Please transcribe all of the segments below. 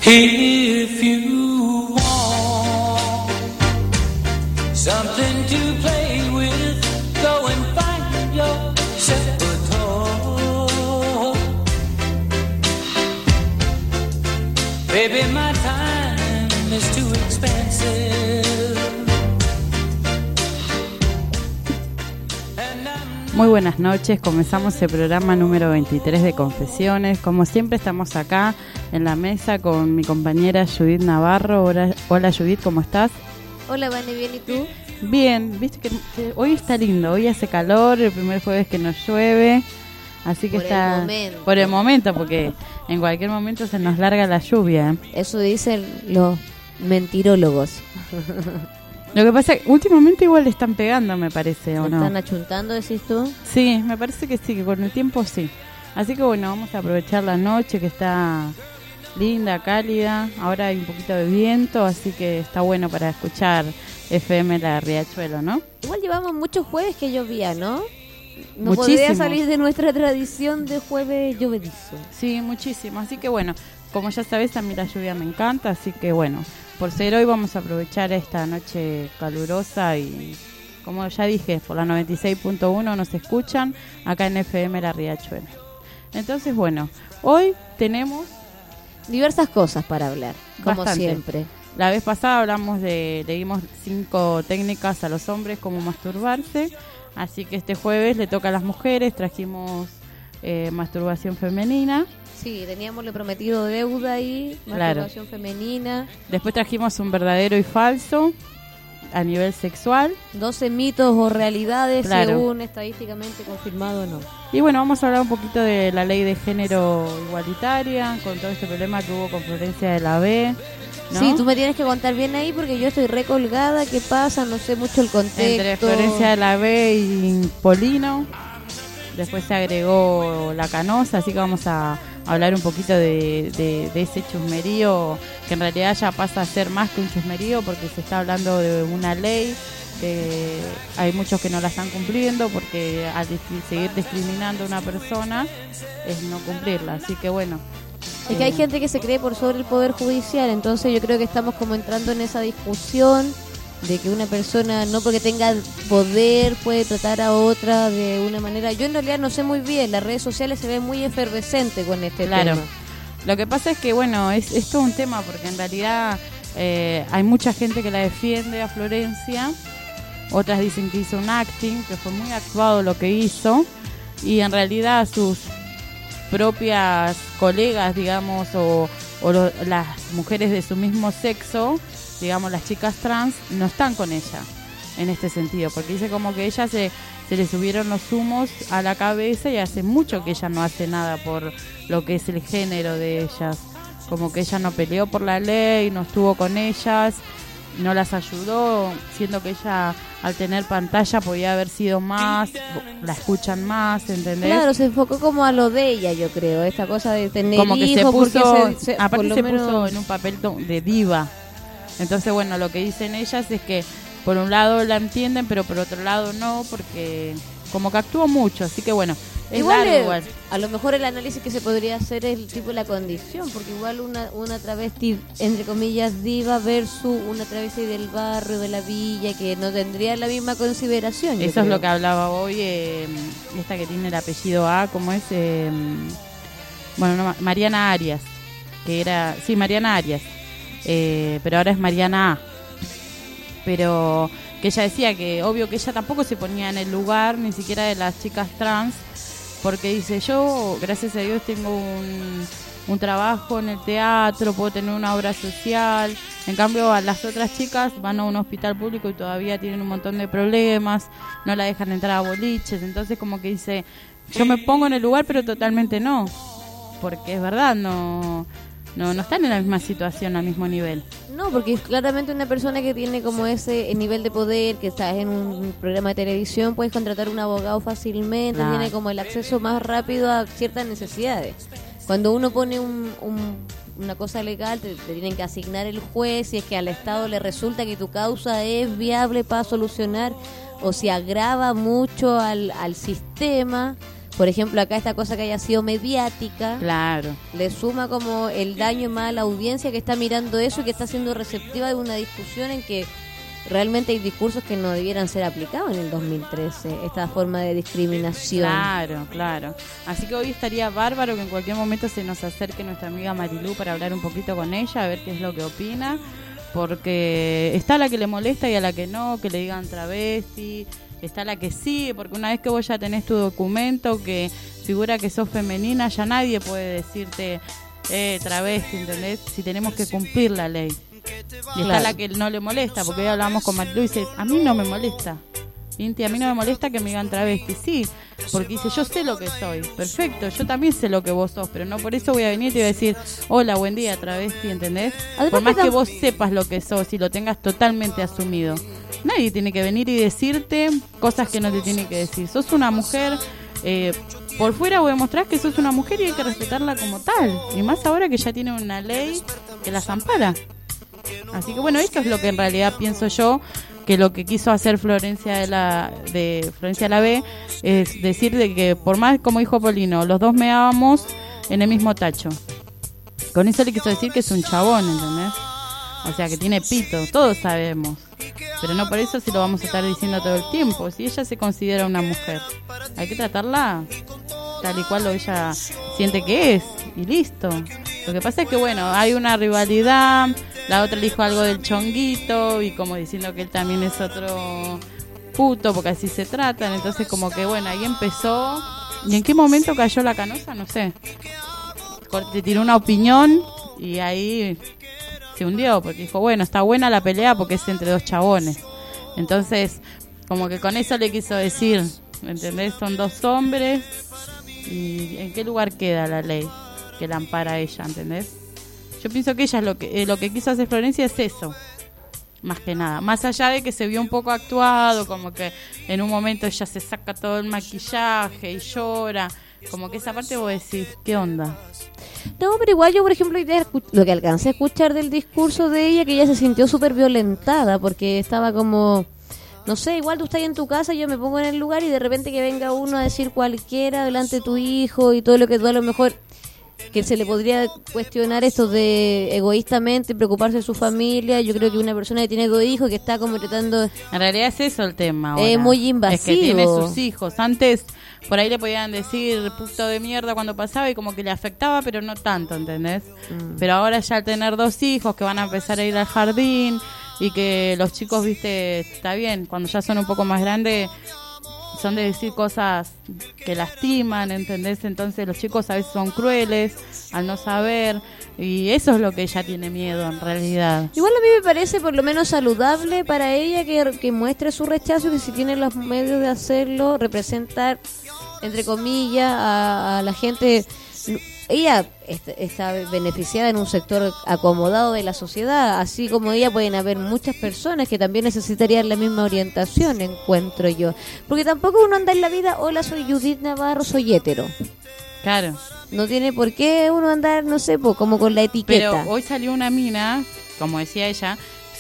If you want something to play with, go and find yourself a toy. Baby, my time is too expensive. Muy buenas noches, comenzamos el programa número 23 de Confesiones. Como siempre estamos acá en la mesa con mi compañera Judith Navarro. Hola Judith, ¿cómo estás? Hola Vane, ¿bien y tú? Bien, viste que hoy está lindo, hoy hace calor, el primer jueves que nos llueve, así que por el momento, porque en cualquier momento se nos larga la lluvia. Eso dicen los mentirólogos. Lo que pasa es que últimamente igual le están pegando, me parece, ¿o no? ¿Están achuntando, decís tú? Sí, me parece que sí, que con el tiempo sí. Así que bueno, vamos a aprovechar la noche que está linda, cálida. Ahora hay un poquito de viento, así que está bueno para escuchar FM La Riachuelo, ¿no? Igual llevamos muchos jueves que llovía, ¿no? No podría salir de nuestra tradición de jueves llovedizo. Sí, muchísimo. Así que bueno, como ya sabes, a mí la lluvia me encanta, así que bueno, por ser hoy vamos a aprovechar esta noche calurosa y, como ya dije, por la 96.1 nos escuchan acá en FM La Riachuelo. Entonces, bueno, hoy tenemos diversas cosas para hablar, como bastante. Siempre. La vez pasada le dimos 5 técnicas a los hombres como masturbarse, así que este jueves le toca a las mujeres, trajimos masturbación femenina. Sí, teníamos lo prometido deuda ahí, masturbación femenina. Después trajimos un verdadero y falso a nivel sexual. 12 mitos o realidades, según estadísticamente confirmado o no. Y bueno, vamos a hablar un poquito de la ley de género igualitaria, con todo este problema que hubo con Florencia de la B, ¿no? Sí, tú me tienes que contar bien ahí porque yo estoy recolgada. ¿Qué pasa? No sé mucho el contexto. Entre Florencia de la B y Polino. Después se agregó la Canosa, así que vamos a hablar un poquito de ese chusmerío, que en realidad ya pasa a ser más que un chusmerío porque se está hablando de una ley que hay muchos que no la están cumpliendo, porque al seguir discriminando a una persona es no cumplirla, así que bueno. Es que hay gente que se cree por sobre el Poder Judicial, entonces yo creo que estamos como entrando en esa discusión de que una persona no porque tenga poder puede tratar a otra de una manera. Yo en realidad no sé muy bien, las redes sociales se ven muy efervescentes con este tema. Lo que pasa es que bueno, es todo un tema porque en realidad hay mucha gente que la defiende a Florencia, otras dicen que hizo un acting, que fue muy actuado lo que hizo, y en realidad sus propias colegas, digamos, o las mujeres de su mismo sexo, digamos las chicas trans, no están con ella en este sentido, porque dice como que ella se le subieron los humos a la cabeza y hace mucho que ella no hace nada por lo que es el género de ellas, como que ella no peleó por la ley, no estuvo con ellas, no las ayudó, siendo que ella al tener pantalla podía haber sido más, la escuchan más, ¿entendés? Claro, se enfocó como a lo de ella, yo creo, esta cosa de tener como que hijos, se puso, aparte se puso en un papel de diva. Entonces, bueno, lo que dicen ellas es que por un lado la entienden, pero por otro lado no, porque como que actuó mucho, así que bueno, es igual. A lo mejor el análisis que se podría hacer es el tipo de la condición, porque igual una travesti, entre comillas, diva versus una travesti del barrio, de la villa, que no tendría la misma consideración. Eso es lo que hablaba hoy, esta que tiene el apellido A, ¿cómo es? Mariana Arias, que era, sí, Mariana Arias. Pero ahora es Mariana A. Pero que ella decía que obvio que ella tampoco se ponía en el lugar ni siquiera de las chicas trans, porque dice, yo gracias a Dios tengo un trabajo en el teatro, puedo tener una obra social, en cambio a las otras chicas van a un hospital público y todavía tienen un montón de problemas, no la dejan entrar a boliches, entonces como que dice, yo me pongo en el lugar pero totalmente no, porque es verdad, no están en la misma situación, al mismo nivel. No, porque claramente una persona que tiene como ese nivel de poder, que está en un programa de televisión, puedes contratar un abogado fácilmente, tiene como el acceso más rápido a ciertas necesidades. Cuando uno pone una cosa legal, te tienen que asignar el juez, si es que al Estado le resulta que tu causa es viable para solucionar, o si agrava mucho al sistema, por ejemplo, acá esta cosa que haya sido mediática, Claro. le suma como el daño más a la audiencia que está mirando eso y que está siendo receptiva de una discusión en que realmente hay discursos que no debieran ser aplicados en el 2013, esta forma de discriminación. Claro, claro. Así que hoy estaría bárbaro que en cualquier momento se nos acerque nuestra amiga Marilú para hablar un poquito con ella, a ver qué es lo que opina, porque está la que le molesta y a la que no, que le digan travesti, está la que sí, porque una vez que vos ya tenés tu documento que figura que sos femenina, ya nadie puede decirte travesti, ¿entendés? Si tenemos que cumplir la ley. Y está la que no le molesta, porque hoy hablamos con Marilú y dice, a mí no me molesta, Inti, a mí no me molesta que me digan travesti. Sí, porque dice, yo sé lo que soy, perfecto, yo también sé lo que vos sos, pero no por eso voy a venir y te voy a decir, hola, buen día, travesti, ¿entendés? Además Por más que que vos sepas lo que sos y lo tengas totalmente asumido, nadie tiene que venir y decirte cosas que no te tiene que decir. Sos una mujer, por fuera voy a mostrar que sos una mujer y hay que respetarla como tal, y más ahora que ya tiene una ley que las ampara. Así que bueno, esto es lo que en realidad pienso yo, que lo que quiso hacer Florencia de Florencia la B es decir de que por más, como dijo Polino, los dos meábamos en el mismo tacho. Con eso le quiso decir que es un chabón, ¿entendés? O sea, que tiene pito, todos sabemos. Pero no por eso si lo vamos a estar diciendo todo el tiempo. Si ella se considera una mujer, hay que tratarla tal y cual ella siente que es, y listo. Lo que pasa es que, bueno, hay una rivalidad, la otra le dijo algo del chonguito, y como diciendo que él también es otro puto, porque así se tratan, entonces como que, bueno, ahí empezó, y en qué momento cayó la canosa, no sé. Te tiró una opinión, y ahí se hundió, porque dijo, bueno, está buena la pelea porque es entre dos chabones. Entonces, como que con eso le quiso decir, ¿entendés? Son dos hombres, y ¿en qué lugar queda la ley que la ampara a ella, ¿entendés? Yo pienso que ella es lo que quiso hacer Florencia es eso, más que nada. Más allá de que se vio un poco actuado, como que en un momento ella se saca todo el maquillaje y llora, como que esa parte vos decís, ¿qué onda? No, pero igual yo, por ejemplo, lo que alcancé a escuchar del discurso de ella, que ella se sintió súper violentada, porque estaba como, no sé, igual tú estás en tu casa, yo me pongo en el lugar y de repente que venga uno a decir cualquiera delante de tu hijo y todo lo que tú a lo mejor, que se le podría cuestionar esto de egoístamente preocuparse de su familia. Yo creo que una persona que tiene dos hijos que está como tratando... En realidad es eso el tema ahora. Es muy invasivo. Es que tiene sus hijos. Antes por ahí le podían decir puto de mierda cuando pasaba y como que le afectaba, pero no tanto, ¿entendés? Pero ahora ya al tener dos hijos que van a empezar a ir al jardín y que los chicos, viste, está bien, cuando ya son un poco más grandes son de decir cosas que lastiman, ¿entendés? Entonces los chicos a veces son crueles al no saber, y eso es lo que ella tiene miedo en realidad. Igual a mí me parece por lo menos saludable para ella que muestre su rechazo, que si tiene los medios de hacerlo, representar, entre comillas, a la gente. Ella está beneficiada en un sector acomodado de la sociedad, así como ella pueden haber muchas personas que también necesitarían la misma orientación, encuentro yo. Porque tampoco uno anda en la vida, hola, soy Judith Navarro, soy hétero. Claro. No tiene por qué uno andar, no sé, como con la etiqueta. Pero hoy salió una mina, como decía ella,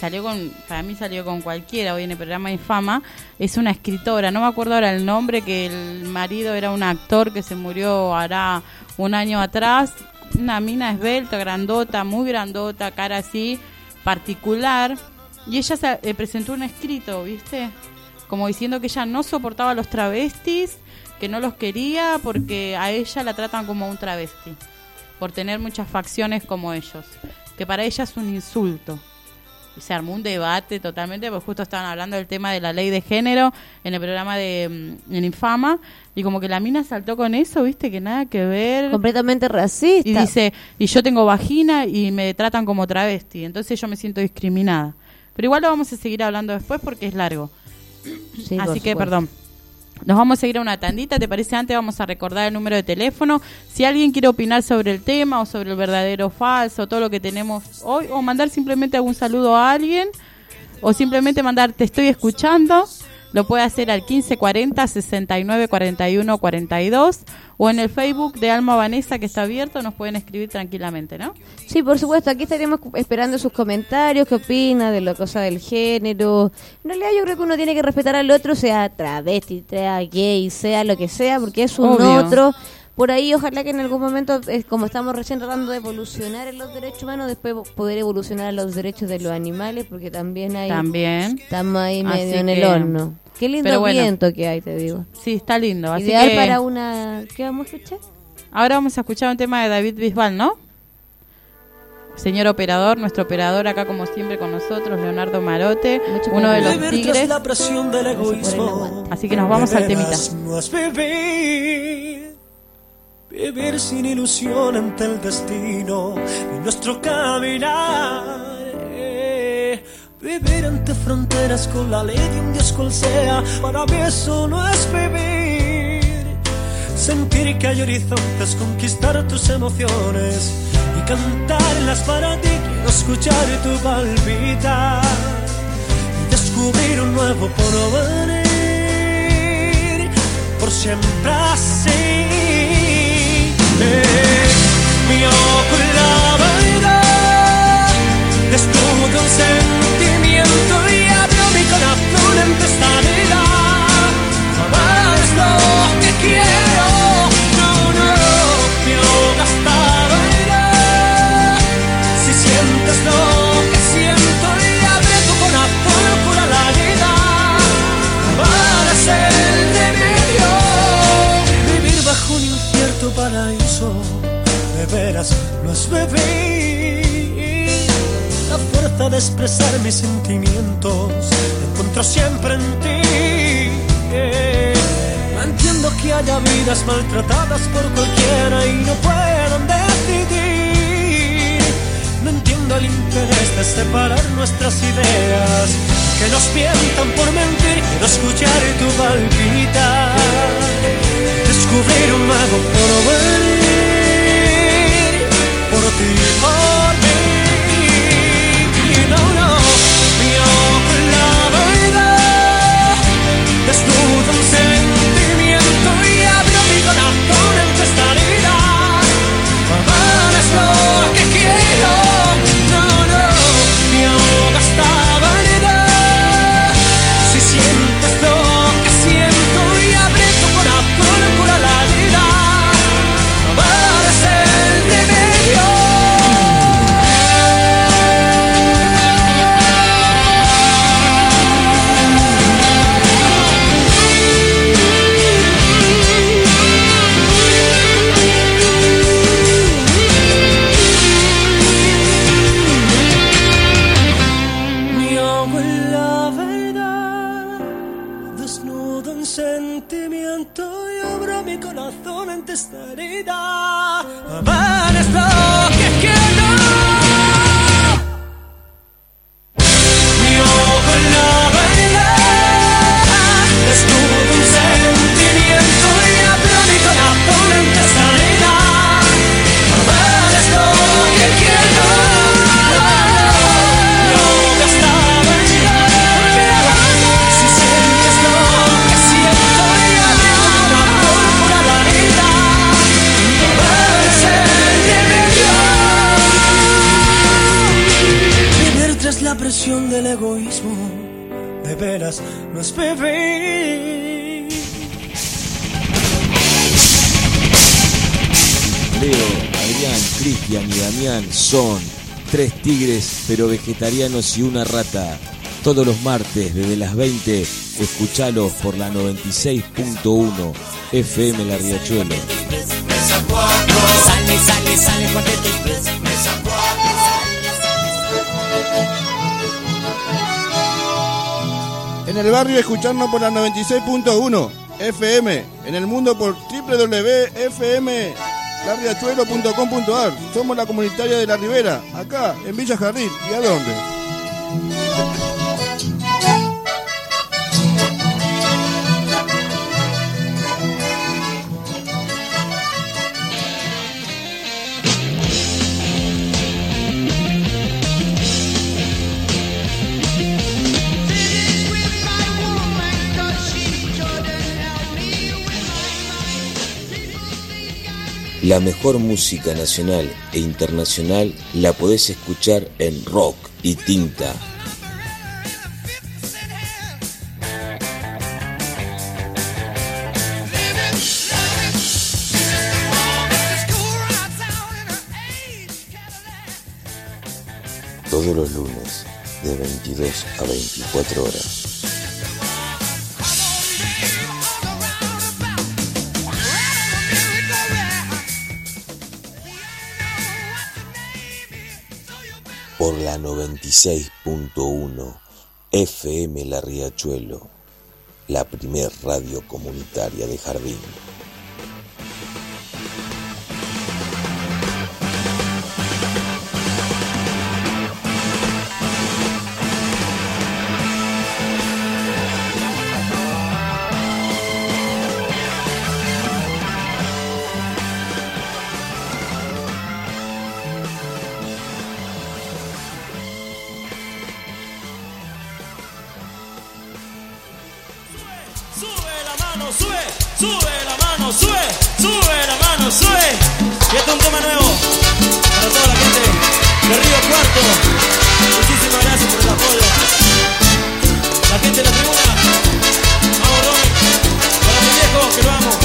para mí salió con cualquiera, hoy en el programa Infama, es una escritora, no me acuerdo ahora el nombre, que el marido era un actor que se murió hará un año atrás, una mina esbelta, grandota, muy grandota, cara así, particular, y ella presentó un escrito, ¿viste? Como diciendo que ella no soportaba a los travestis, que no los quería porque a ella la tratan como un travesti, por tener muchas facciones como ellos, que para ella es un insulto. Y se armó un debate totalmente, porque justo estaban hablando del tema de la ley de género en el programa en Infama, y como que la mina saltó con eso, viste, que nada que ver. Completamente racista. Y dice, y yo tengo vagina y me tratan como travesti, entonces yo me siento discriminada. Pero igual lo vamos a seguir hablando después porque es largo. Sí, así que, perdón. Nos vamos a ir a una tandita, ¿te parece? Antes vamos a recordar el número de teléfono. Si alguien quiere opinar sobre el tema o sobre el verdadero o falso, todo lo que tenemos hoy, o mandar simplemente algún saludo a alguien, o simplemente mandar te estoy escuchando, lo puede hacer al 1540 69 41 42 o en el Facebook de Alma Vanessa, que está abierto, nos pueden escribir tranquilamente, ¿no? Sí, por supuesto, aquí estaremos esperando sus comentarios, qué opina de la cosa del género. En realidad yo creo que uno tiene que respetar al otro, sea travesti, sea gay, sea lo que sea, porque es un Obvio. otro. Por ahí ojalá que en algún momento, como estamos recién tratando de evolucionar en los derechos humanos, después poder evolucionar a los derechos de los animales, porque también hay... También. Estamos ahí Así medio en el que- horno. Qué lindo pero bueno. viento que hay, te digo. Sí, está lindo. Así Ideal que para una... ¿Qué vamos a escuchar? ahora vamos a escuchar un tema de David Bisbal, ¿no? Señor operador, nuestro operador acá como siempre con nosotros, Leonardo Marote, Mucho uno de los Vivir tigres. tras la presión del Gracias por el egoísmo. aguante. Así que nos vamos al temita. Veras no es vivir, vivir sin ilusión ante el destino y nuestro caminar. Vivir ante fronteras con la ley de un Dios cual sea, para mí eso no es vivir. Sentir que hay horizontes, conquistar tus emociones y cantarlas para ti. Quiero escuchar tu palpitar y descubrir un nuevo porvenir, por siempre así. Mi ojo en la verdad, desnudo un sentimiento y abro mi corazón ante esta vida. Amar es lo que quiero, no, no, mi ojo hasta verdad. Si sientes lo que siento y abre tu corazón por la vida. Amar es el remedio, vivir bajo un incierto paraíso, de veras no es vivir. La fuerza de expresar mis sentimientos la encuentro siempre en ti. No entiendo que haya vidas maltratadas por cualquiera y no puedan decidir. No entiendo el interés de separar nuestras ideas, que nos mientan por mentir. Quiero escuchar tu palpitar, descubrir un nuevo porvenir, por ti, por mí. No, no, mi ojo en la verdad, desnudo un sentimiento y abro mi corazón ante esta herida. Amar es lo que quiero, no, no, mi ojo hasta verdad. Si sientes lo que siento y abre tu corazón por la vida. Amar es el remedio. Mi ojo en la verdad, desnudo en sentimiento y abro mi corazón ante esta herida. Amar es lo que quiero. Mi ojo en la verdad, desnudo un sentimiento y abro mi corazón ante esta herida. Amar es lo que quiero. Mi ojo hasta verdad. Si sientes lo que siento y abro tu corazón por la herida. Amar es el remedio. Vivir tras la presión del egoísmo, de veras no es vivir. Leo, Adrián, Cristian y Damián son 3 tigres pero vegetarianos y una rata. Todos los martes desde las 20, escuchalos por la 96.1 FM La Riachuelo. Sale, sale, sale, cuarteto y tres. En el barrio escucharnos por la 96.1 FM. En el mundo por www.fmlarriachuelo.com.ar. Somos la comunitaria de La Ribera, acá en Villa Jardín. ¿Y a dónde? La mejor música nacional e internacional la podés escuchar en Rock y Tinta. Todos los lunes, de 22 a 24 horas. Por la 96.1 FM La Riachuelo, la primer radio comunitaria de Jardín. Y este es un tema nuevo para toda la gente de Río Cuarto. Muchísimas gracias por el apoyo. La gente de la tribuna, vamos Romy, para mi viejo que lo amo.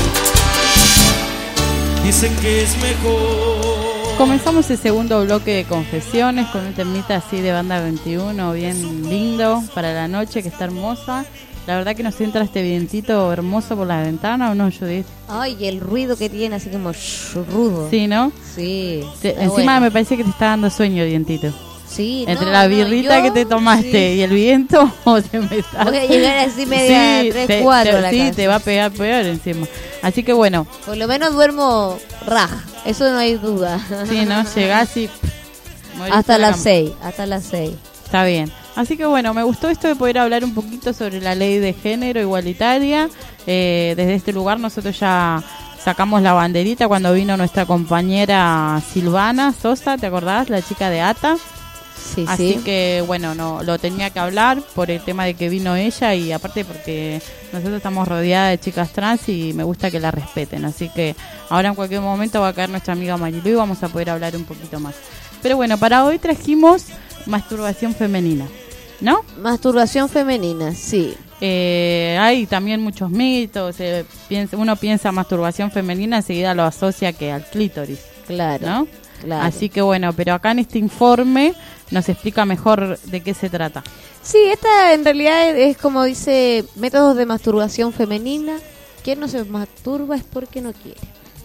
Dicen que es mejor. Comenzamos el segundo bloque de confesiones con un temita así de Banda 21, bien lindo para la noche, que está hermosa. La verdad que nos entra este vientito hermoso por la ventana, ¿o no, Judith? Ay, y el ruido que tiene, así como rudo. Sí, ¿no? Sí. Encima bueno. me parece que te está dando sueño, vientito. Sí, Entre no, la no, birrita yo, que te tomaste sí. y el viento, o te me está... Voy a llegar así media 3, 4 a la sí, casa. te va a pegar peor encima. Así que bueno, Por lo menos duermo raja, eso no hay duda. sí, ¿no? Llegás y... morís hasta en la las cama. 6, hasta las 6. Está bien. Así que bueno, me gustó esto de poder hablar un poquito sobre la ley de género igualitaria. Desde este lugar nosotros ya sacamos la banderita cuando vino nuestra compañera Silvana Sosa, ¿te acordás? La chica de ATA. Sí, Así sí. que bueno, no lo tenía que hablar por el tema de que vino ella y aparte porque nosotros estamos rodeadas de chicas trans y me gusta que la respeten. Así que ahora en cualquier momento va a caer nuestra amiga Marilu y vamos a poder hablar un poquito más. Pero bueno, para hoy trajimos masturbación femenina, ¿no? Masturbación femenina, sí. Hay también muchos mitos. Uno piensa masturbación femenina, enseguida lo asocia que al clítoris, Claro. ¿no? Claro. Así que bueno, pero acá en este informe nos explica mejor de qué se trata. Sí, esta en realidad es como dice, métodos de masturbación femenina. Quien no se masturba es porque no quiere.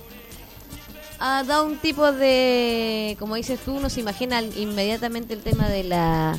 Da un tipo de, como dices tú, uno se imagina inmediatamente el tema de la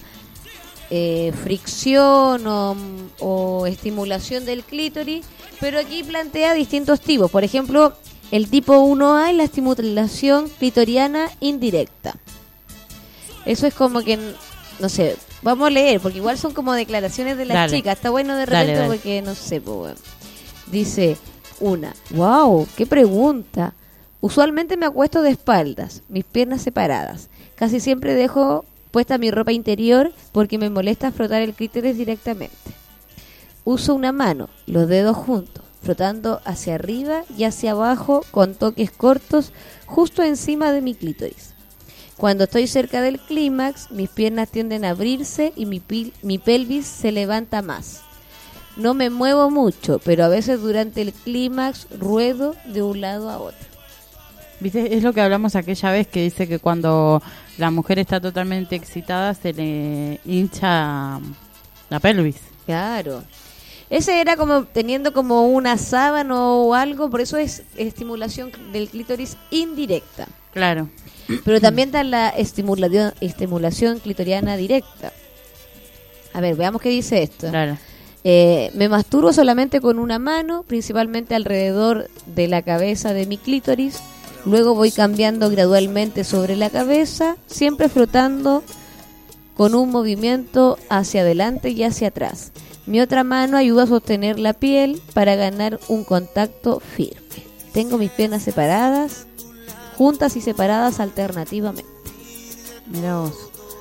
fricción o estimulación del clítoris, pero aquí plantea distintos tipos. Por ejemplo, el tipo 1A es la estimulación clitoriana indirecta. Eso es como que, no sé, vamos a leer, porque igual son como declaraciones de las Dale. chicas. Está bueno de repente Dale. porque, no sé, pues, bueno. Dice una, wow, qué pregunta. Usualmente me acuesto de espaldas, mis piernas separadas. Casi siempre dejo puesta mi ropa interior porque me molesta frotar el clítoris directamente. Uso una mano, los dedos juntos, frotando hacia arriba y hacia abajo con toques cortos justo encima de mi clítoris. Cuando estoy cerca del clímax, mis piernas tienden a abrirse y mi pelvis se levanta más. No me muevo mucho, pero a veces durante el clímax ruedo de un lado a otro. ¿Viste? Es lo que hablamos aquella vez que dice que cuando la mujer está totalmente excitada se le hincha la pelvis. Claro. Ese era como teniendo como una sábana o algo, por eso es estimulación del clítoris indirecta. Claro. Pero también está la estimulación clitoriana directa. A ver, veamos qué dice esto. Claro. Me masturbo solamente con una mano, principalmente alrededor de la cabeza de mi clítoris. Luego voy cambiando gradualmente sobre la cabeza, siempre frotando con un movimiento hacia adelante y hacia atrás. Mi otra mano ayuda a sostener la piel para ganar un contacto firme. Tengo mis piernas separadas, juntas y separadas alternativamente. Mirá vos.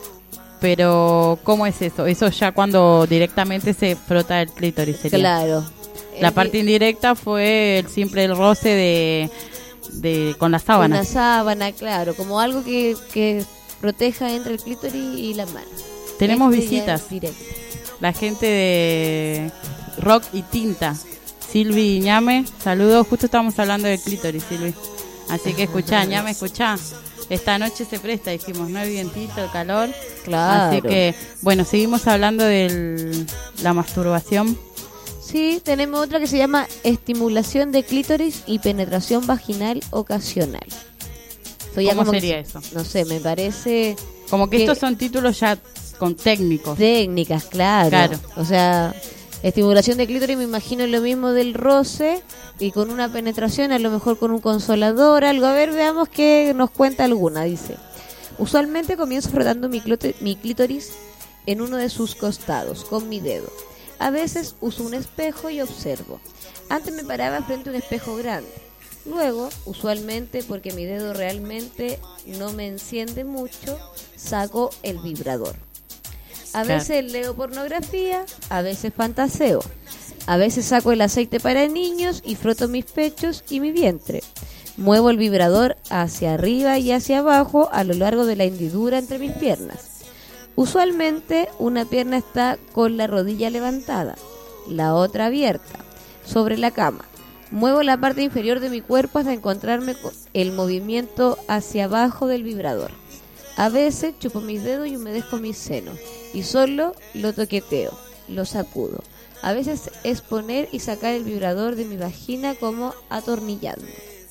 Pero, ¿cómo es eso? Eso ya cuando directamente se frota el clítoris sería. Claro. La parte indirecta fue siempre el roce con la sábana. Una sábana, claro, como algo que proteja entre el clítoris y la mano. Tenemos Ya visitas. es directo. La gente de Rock y Tinta. Silvi y Ñame, saludos. Justo estábamos hablando de clítoris, Silvi. Así que escuchá, Ñame, escuchá. Esta noche se presta, dijimos, no hay vientito, el calor. Claro. Así que, bueno, seguimos hablando de la masturbación. Sí, tenemos otra que se llama estimulación de clítoris y penetración vaginal ocasional. Esto ya ¿Cómo como que- sería eso? No sé, me parece Como que que- estos son títulos ya con técnicos. técnicas, claro. Claro. O sea, estimulación de clítoris me imagino lo mismo del roce y con una penetración, a lo mejor con un consolador, algo. A ver, veamos qué nos cuenta alguna, dice. Usualmente comienzo frotando mi clítoris en uno de sus costados con mi dedo. A veces uso un espejo y observo. Antes me paraba frente a un espejo grande. Luego, usualmente porque mi dedo realmente no me enciende mucho, saco el vibrador. A Claro. veces leo pornografía, a veces fantaseo. A veces saco el aceite para niños y froto mis pechos y mi vientre. Muevo el vibrador hacia arriba y hacia abajo a lo largo de la hendidura entre mis piernas. Usualmente una pierna está con la rodilla levantada, la otra abierta, sobre la cama. Muevo la parte inferior de mi cuerpo hasta encontrarme con el movimiento hacia abajo del vibrador. A veces chupo mis dedos y humedezco mis senos y solo lo toqueteo, lo sacudo. A veces es poner y sacar el vibrador de mi vagina como atornillando.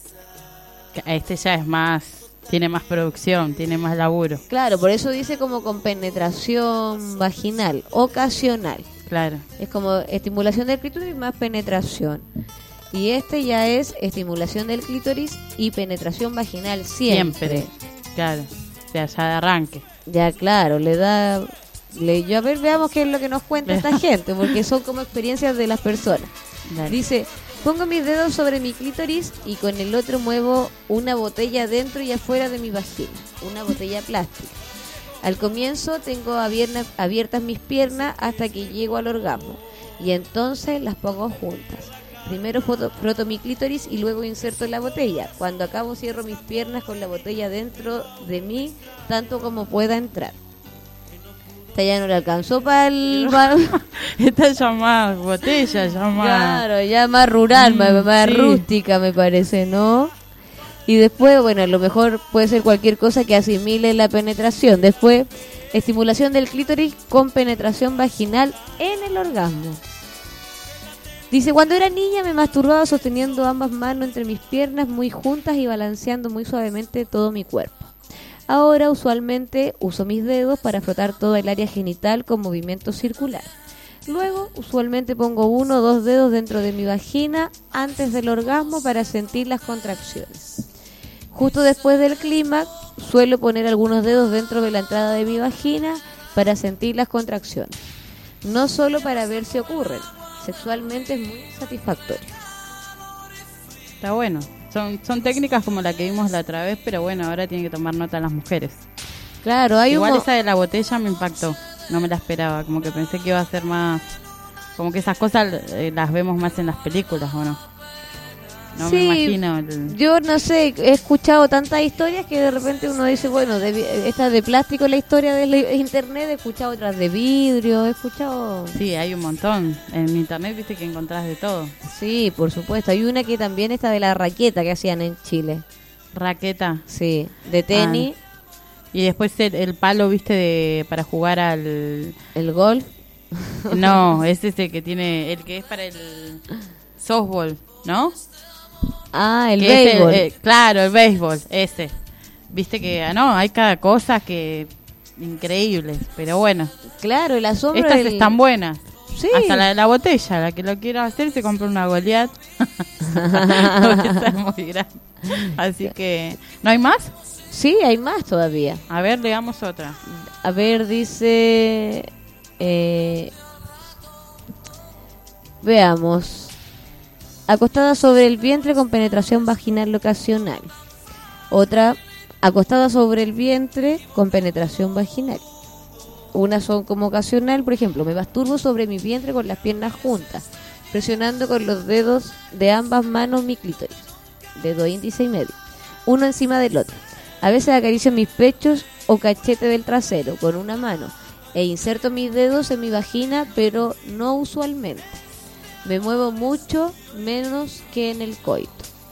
Este ya es más, tiene más producción, tiene más laburo. Claro, por eso dice como con penetración vaginal, ocasional. Claro. Es como estimulación del clítoris más penetración. Y este ya es estimulación del clítoris y penetración vaginal siempre. Claro. O sea, ya de arranque. Ya, claro, le da... a ver, veamos qué es lo que nos cuenta esta gente, porque son como experiencias de las personas. Dale. Dice, pongo mis dedos sobre mi clítoris y con el otro muevo una botella dentro y afuera de mi vagina, una botella plástica. Al comienzo tengo abiertas mis piernas hasta que llego al orgasmo y entonces las pongo juntas. Primero froto mi clítoris y luego inserto la botella. Cuando acabo cierro mis piernas con la botella dentro de mí, tanto como pueda entrar. Esta ya no le alcanzó para el... Esta llamada botella, llamada. Claro, ya más rural, más sí. rústica me parece, ¿no? Y después, bueno, a lo mejor puede ser cualquier cosa que asimile la penetración. Después, estimulación del clítoris con penetración vaginal en el orgasmo. Dice, cuando era niña me masturbaba sosteniendo ambas manos entre mis piernas muy juntas y balanceando muy suavemente todo mi cuerpo. Ahora usualmente uso mis dedos para frotar toda el área genital con movimiento circular. Luego usualmente pongo 1 o 2 dedos dentro de mi vagina antes del orgasmo para sentir las contracciones. Justo después del clímax suelo poner algunos dedos dentro de la entrada de mi vagina para sentir las contracciones. No solo para ver si ocurren. Sexualmente es muy satisfactorio. Está bueno. Son técnicas como la que vimos la otra vez, pero bueno, ahora tienen que tomar nota las mujeres. Claro, hay Igual un... esa de la botella me impactó. No me la esperaba. Como que pensé que iba a ser más... Como que esas cosas las vemos más en las películas, ¿o no? No Sí, me imagino. Yo no sé, he escuchado tantas historias que de repente uno dice, bueno, esta de plástico la historia de internet, he escuchado otras de vidrio, he escuchado... Sí, hay un montón. En internet viste que encontrás de todo. Sí, por supuesto. Hay una que también está de la raqueta que hacían en Chile. Raqueta. Sí, de tenis, Y después el palo, viste, para jugar al... el golf. No, es ese que tiene... El que es para el softball, ¿no? Ah, el Que es béisbol. claro, el béisbol, ese. Viste que, no, hay cada cosa que... Increíbles, pero bueno. Claro, el asombro Estas del... están buenas. Sí. Hasta la de la botella, la que lo quiera hacer se compra una Goliat. Porque esa es muy grande. Así que, ¿no hay más? Sí, hay más todavía. A ver, leamos otra. A ver, dice... veamos. Acostada sobre el vientre con penetración vaginal ocasional. Otra, acostada sobre el vientre con penetración vaginal. Unas son como ocasional, por ejemplo, me masturbo sobre mi vientre con las piernas juntas, presionando con los dedos de ambas manos mi clítoris. dedo índice y medio, uno encima del otro. A veces acaricio mis pechos o cachete del trasero con una mano e inserto mis dedos en mi vagina, pero no usualmente. Me muevo mucho menos que en el coito.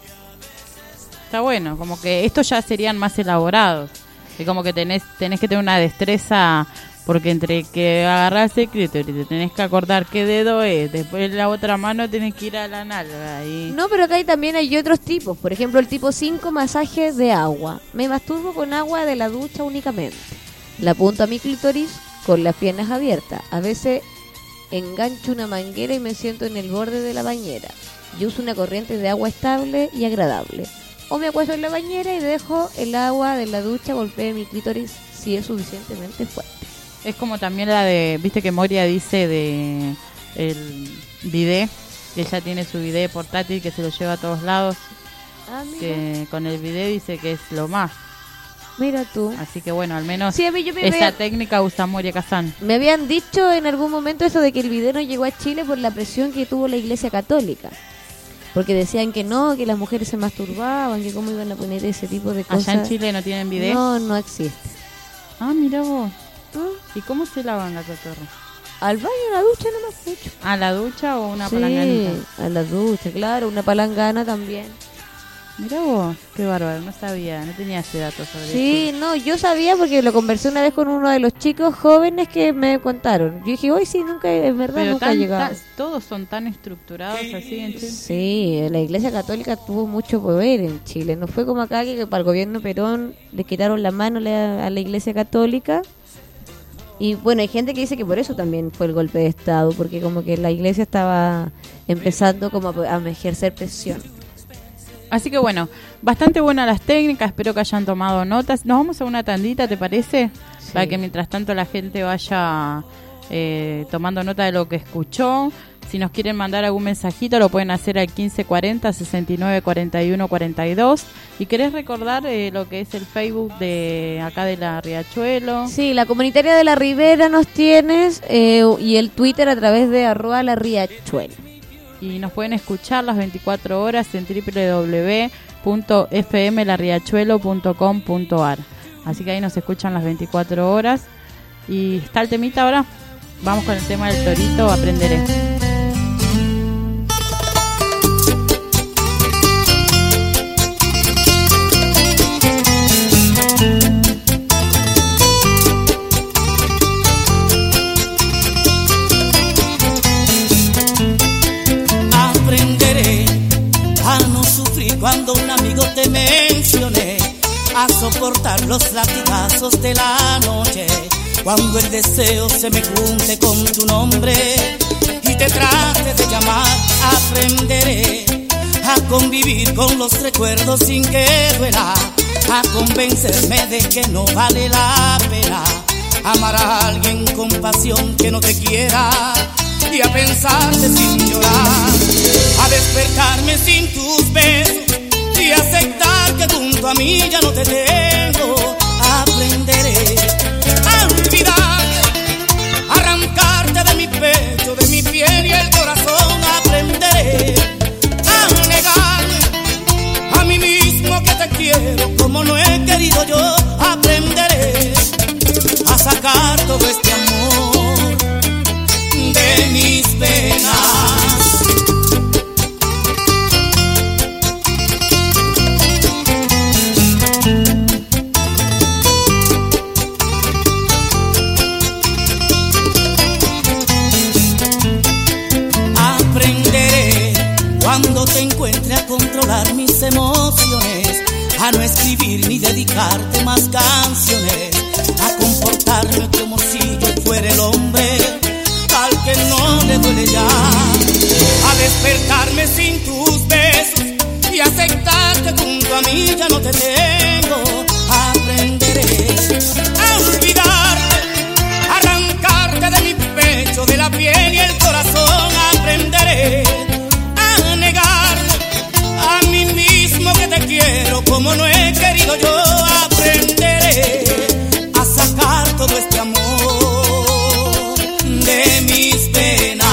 Está bueno, como que estos ya serían más elaborados. Y como que tenés que tener una destreza, porque entre que agarrás el clítoris, te tenés que acordar qué dedo es, después la otra mano tenés que ir a la nalga. No, pero acá también hay otros tipos. Por ejemplo, el tipo 5, masaje de agua. Me masturbo con agua de la ducha únicamente. La apunto a mi clítoris con las piernas abiertas. A veces engancho una manguera y me siento en el borde de la bañera. Yo uso una corriente de agua estable y agradable. O me acuesto en la bañera y dejo el agua de la ducha golpee mi clítoris si es suficientemente fuerte. Es como también la de, viste que Moria dice de el bidet, que ella tiene su bidet portátil que se lo lleva a todos lados. Ah, mira. Que con el bidet dice que es lo más. Mira tú. Así que bueno, al menos Sí, a mí esa técnica usa Moria Kazan. me habían dicho en algún momento eso de que el video no llegó a Chile por la presión que tuvo la Iglesia Católica. Porque decían que no, que las mujeres se masturbaban, que cómo iban a poner ese tipo de cosas. Allá en Chile no tienen bidet. No existe. Ah, mira vos. ¿Mm? ¿Y cómo se lavan la cotorra? Al baño, a la ducha nomás mucho. ¿A la ducha o una Sí, palanganita? a la ducha, claro, una palangana también. Mira vos, qué bárbaro, no sabía, no tenía ese dato sobre Sí, eso. no, yo sabía porque lo conversé una vez con uno de los chicos jóvenes que me contaron. Yo dije, hoy sí, nunca, es verdad, Pero nunca ha llegado. todos son tan estructurados así en Chile. Sí, la Iglesia Católica tuvo mucho poder en Chile. No fue como acá que para el gobierno Perón le quitaron la mano a la Iglesia Católica. Y bueno, hay gente que dice que por eso también fue el golpe de Estado, porque como que la Iglesia estaba empezando como a ejercer presión. Así que bueno, bastante buenas las técnicas, espero que hayan tomado notas. Nos vamos a una tandita, ¿te parece? Sí. Para que mientras tanto la gente vaya tomando nota de lo que escuchó. Si nos quieren mandar algún mensajito lo pueden hacer al 1540 69 41 42. ¿Y querés recordar lo que es el Facebook de acá de la Riachuelo? Sí, la comunitaria de la Ribera nos tienes y el Twitter a través de @lariachuelo. Y nos pueden escuchar las 24 horas en www.fmlarriachuelo.com.ar. Así que ahí nos escuchan las 24 horas. Y está el temita ahora. Vamos con el tema del torito, aprenderé. Aprenderé a no sufrir cuando un amigo te mencione, a soportar los latigazos de la noche, cuando el deseo se me junte con tu nombre y te trate de llamar. Aprenderé a convivir con los recuerdos sin que duela, a convencerme de que no vale la pena amar a alguien con pasión que no te quiera, y a pensarte sin llorar, a despertarme sin tus besos y aceptar que junto a mí ya no te tengo. Aprenderé a olvidarte, a arrancarte de mi pecho, de mi piel y el corazón. Aprenderé a negarme a mí mismo que te quiero como no he querido yo. Aprenderé a sacar todo este amor de mis penas. Aprenderé cuando te encuentre a controlar mis emociones, a no escribir ni dedicarte más canciones, a comportarme como si yo fuera el hombre al que no le duele ya, a despertarme sin tus besos y aceptar que junto a mí ya no te tengo. Aprenderé a olvidarte, a arrancarte de mi pecho, de la piel y el corazón. Aprenderé a negarme a mí mismo que te quiero como no he querido yo. Aprenderé a sacar todo este amor de mis penas.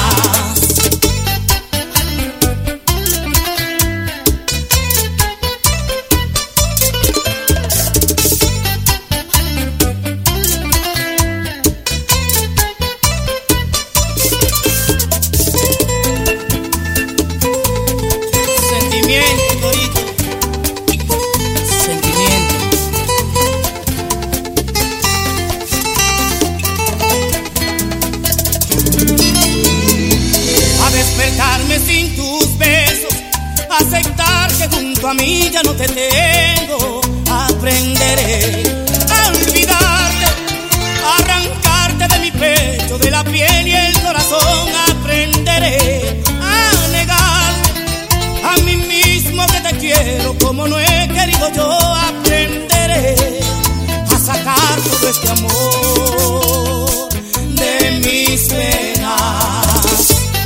aceptar que junto a mí ya no te tengo. Aprenderé a olvidarte, a arrancarte de mi pecho, de la piel y el corazón. Aprenderé a negarte a mí mismo que te quiero como no he querido yo. Aprenderé a sacar todo este amor de mis penas.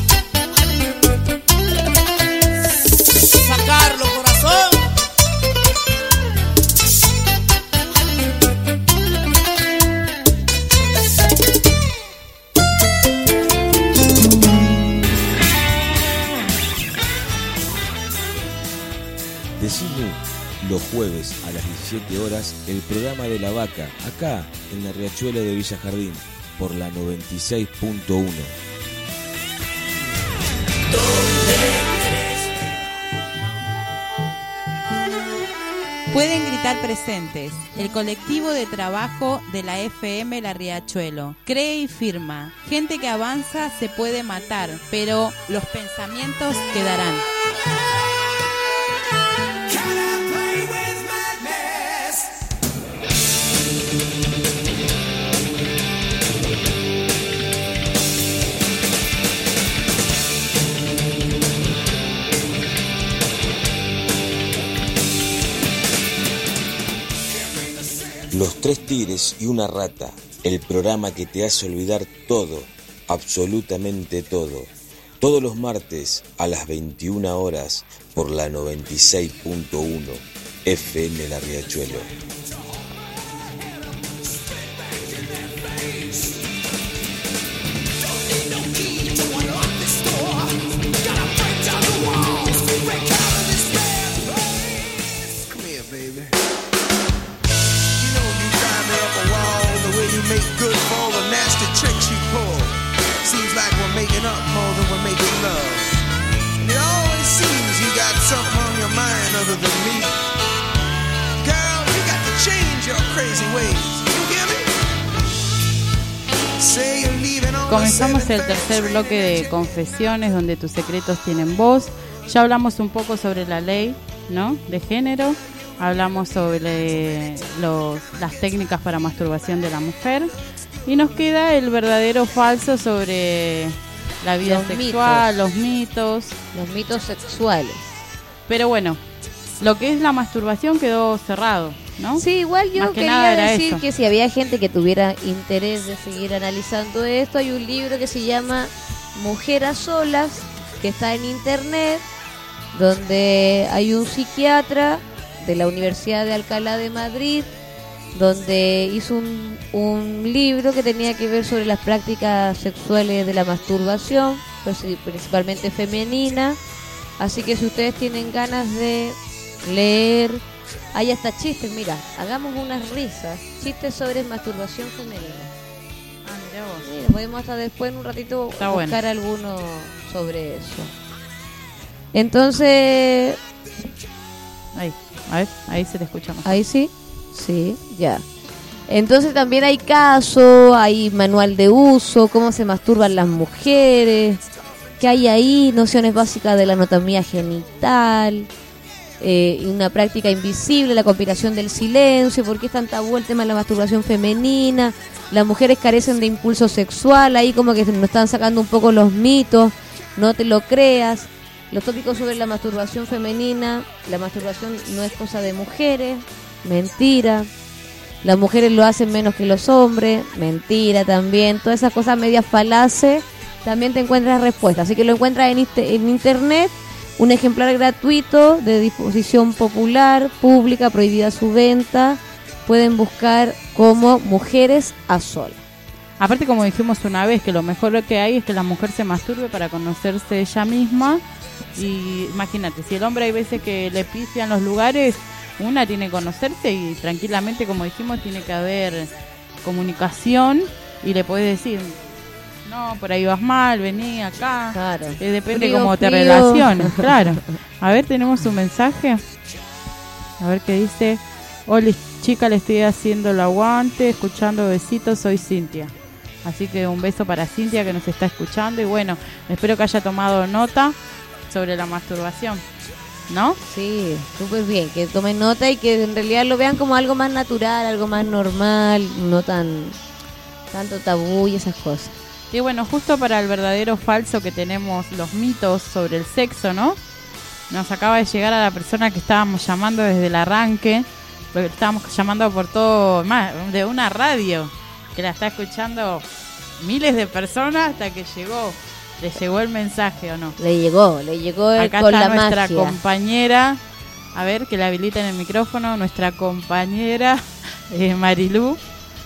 Sacarlo, corazón. Decime los jueves a las 17 horas el programa de La Vaca, acá en el Riachuelo de Villa Jardín, por la 96.1. Pueden gritar presentes. El colectivo de trabajo de la FM La Riachuelo cree y firma. Gente que avanza se puede matar, pero los pensamientos quedarán. Los Tres Tigres y una Rata, el programa que te hace olvidar todo, absolutamente todo. Todos los martes a las 21 horas por la 96.1 FM La Riachuelo. Comenzamos el tercer bloque de confesiones donde tus secretos tienen voz. Ya hablamos un poco sobre la ley, ¿no?, de género. Hablamos sobre las técnicas para masturbación de la mujer. Y nos queda el verdadero o falso sobre la vida sexual, los mitos. Los mitos sexuales. Pero bueno, lo que es la masturbación quedó cerrado, ¿no? Sí, igual yo quería decir que si había gente que tuviera interés de seguir analizando esto, hay un libro que se llama Mujer a Solas, que está en internet, donde hay un psiquiatra de la Universidad de Alcalá de Madrid, donde hizo un libro que tenía que ver sobre las prácticas sexuales de la masturbación, principalmente femenina. Así que si ustedes tienen ganas de leer, hay hasta chistes, mira, hagamos unas risas, chistes sobre masturbación femenina. Mirá vos. Mira, podemos hasta después en un ratito Está buscar bueno. alguno sobre eso. Entonces, Ahí, a ver, ahí se te escucha más. ahí sí, sí, ya. Entonces también hay caso, hay manual de uso, cómo se masturban las mujeres, qué hay ahí, nociones básicas de la anatomía genital, una práctica invisible, la conspiración del silencio, por qué es tan tabú el tema de la masturbación femenina, las mujeres carecen de impulso sexual, ahí como que nos están sacando un poco los mitos, no te lo creas, los tópicos sobre la masturbación femenina, la masturbación no es cosa de mujeres, mentira, las mujeres lo hacen menos que los hombres, mentira también, todas esas cosas medias falaces, también te encuentras respuestas, así que lo encuentras en internet, un ejemplar gratuito de disposición popular, pública, prohibida su venta, pueden buscar como Mujeres a Solas. Aparte, como dijimos una vez, que lo mejor que hay es que la mujer se masturbe para conocerse ella misma. Y imagínate, si el hombre hay veces que le pifian los lugares, una tiene que conocerse y tranquilamente, como dijimos, tiene que haber comunicación y le puedes decir, no, por ahí vas mal, vení acá. Claro. Depende Frío, cómo te frío. relaciones, claro. A ver, tenemos un mensaje. A ver qué dice. Hola chica, le estoy haciendo el aguante, escuchando besitos, soy Cintia. Así que un beso para Cintia que nos está escuchando. Y bueno, espero que haya tomado nota sobre la masturbación. ¿no? Sí, súper bien, que tomen nota y que en realidad lo vean como algo más natural, algo más normal, no tanto tabú y esas cosas. Y bueno, justo para el verdadero o falso que tenemos los mitos sobre el sexo, ¿no? Nos acaba de llegar a la persona que estábamos llamando desde el arranque, porque estábamos llamando por todo, más de una radio, que la está escuchando miles de personas hasta que le llegó el mensaje, ¿o no? Le llegó Acá con está la nuestra magia. compañera, a ver, que la habiliten el micrófono, nuestra compañera Marilú.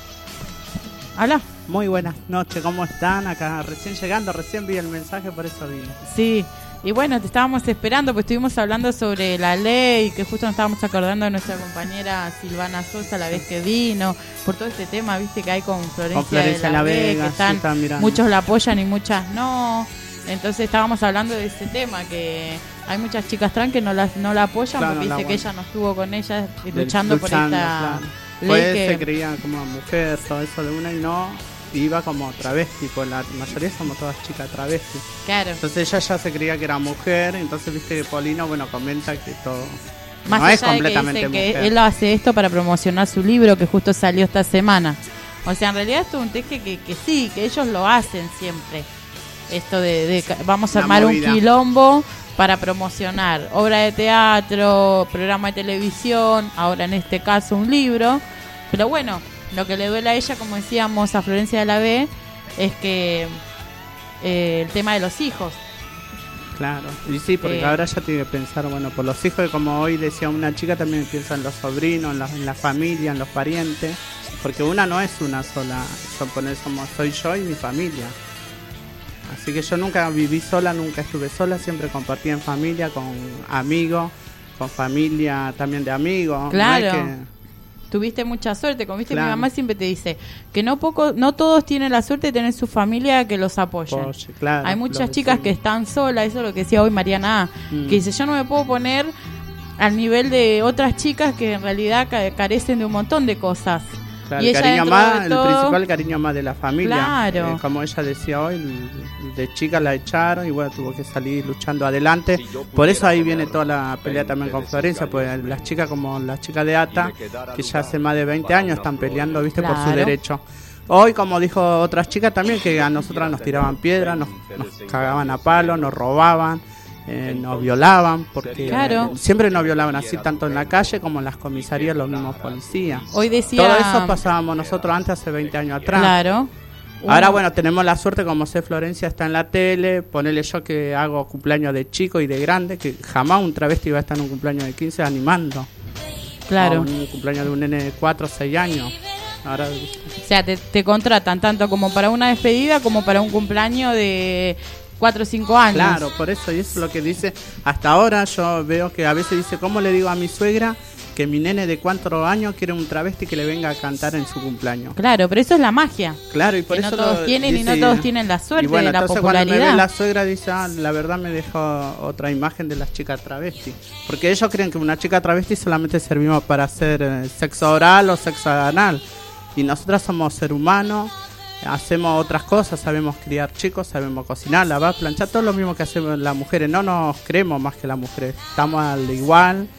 Hola. Muy buenas noches, ¿cómo están? Acá recién llegando, recién vi el mensaje, por eso vine. Sí, y bueno, te estábamos esperando, pues estuvimos hablando sobre la ley, que justo nos estábamos acordando de nuestra compañera Silvana Sosa la vez que vino, por todo este tema, viste, que hay con Florencia de la Vega, que están, sí, muchos la apoyan y muchas no. Entonces estábamos hablando de ese tema, que hay muchas chicas trans que no la apoyan, claro, porque dice que ella no estuvo con ellas luchando por claro. esta ley. Pues que se creía como mujer, todo eso de una y no, iba como travesti, pues la mayoría somos todas chicas travesti. Claro. Entonces ella ya se creía que era mujer, entonces viste que Polino, bueno, comenta que todo más no allá es completamente de que dice mujer. que él hace esto para promocionar su libro que justo salió esta semana. O sea, en realidad esto es un teje que sí, que ellos lo hacen siempre. Esto de vamos a armar un quilombo para promocionar obra de teatro, programa de televisión, ahora en este caso un libro. Pero bueno, lo que le duele a ella, como decíamos a Florencia de la B, es que el tema de los hijos. Claro, y sí, porque ahora ya tiene que pensar, bueno, por los hijos, como hoy decía una chica, también piensa en los sobrinos, en la familia, en los parientes, porque una no es una sola, soy yo y mi familia. Así que yo nunca viví sola, nunca estuve sola, siempre compartí en familia, con amigos, con familia también de amigos. Claro. No es Tuviste mucha suerte, como viste, claro. Mi mamá siempre te dice que no todos tienen la suerte de tener su familia que los apoye. Claro, hay muchas chicas que están solas, eso es lo que decía hoy Mariana A, que dice, yo no me puedo poner al nivel de otras chicas que en realidad carecen de un montón de cosas. Claro, y el ella cariño dentro de el todo, principal cariño más de la familia. Claro. Como ella decía hoy, de chica la echaron y bueno, tuvo que salir luchando adelante. Por eso ahí viene toda la pelea también con Florencia, pues las chicas como las chicas de ATA, que ya hace más de 20 años están peleando, viste, por su Claro. derecho. Hoy, como dijo otras chicas también, que a nosotras nos tiraban piedras, nos cagaban a palos, nos robaban. Nos violaban, porque Claro. siempre nos violaban así, tanto en la calle como en las comisarías, los mismos policías. Hoy decía... Todo eso pasábamos nosotros antes, hace 20 años atrás. Claro. Ahora, bueno, tenemos la suerte, como sé, Florencia está en la tele, ponele yo que hago cumpleaños de chico y de grande, que jamás un travesti va a estar en un cumpleaños de 15 animando. Claro. O un cumpleaños de un nene de 4 o 6 años. Ahora, O sea, te contratan tanto como para una despedida como para un cumpleaños de 4 o 5 años. claro, por eso, y eso es lo que dice. Hasta ahora yo veo que a veces dice, ¿cómo le digo a mi suegra que mi nene de 4 años quiere un travesti que le venga a cantar en su cumpleaños? Claro, pero eso es la magia. Claro, y por Que eso no todos tienen dice, y no todos tienen la suerte y bueno, de la entonces popularidad. Cuando me ve la suegra dice, la verdad me dejó otra imagen de las chicas travesti. Porque ellos creen que una chica travesti solamente servimos para hacer sexo oral o sexo anal. Y nosotras somos ser humanos, hacemos otras cosas, sabemos criar chicos, sabemos cocinar, lavar, planchar, todo lo mismo que hacemos las mujeres. No nos creemos más que las mujeres, estamos al igual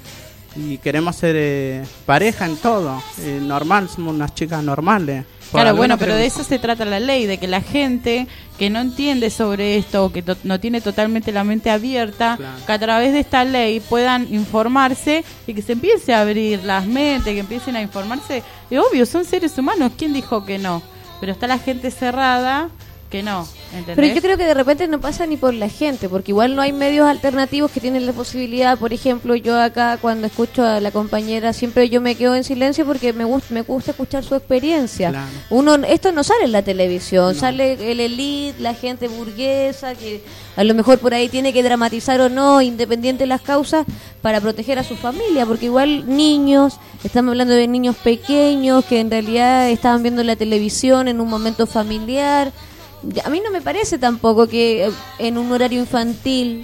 y queremos ser pareja en todo. Normal, somos unas chicas normales. Claro, bueno, pero de eso se trata la ley, de que la gente que no entiende sobre esto o que no tiene totalmente la mente abierta, Claro. que a través de esta ley puedan informarse y que se empiece a abrir las mentes, que empiecen a informarse. Y obvio, son seres humanos, ¿quién dijo que no? Pero está la gente cerrada que no, ¿entendés? Pero yo creo que de repente no pasa ni por la gente, porque igual no hay medios alternativos que tienen la posibilidad. Por ejemplo, yo acá cuando escucho a la compañera siempre yo me quedo en silencio porque me gusta escuchar su experiencia. Claro. Esto no sale en la televisión, sale el elite, la gente burguesa que a lo mejor por ahí tiene que dramatizar o no, independiente de las causas, para proteger a su familia, porque igual niños, estamos hablando de niños pequeños que en realidad estaban viendo la televisión en un momento familiar. A mí no me parece tampoco que en un horario infantil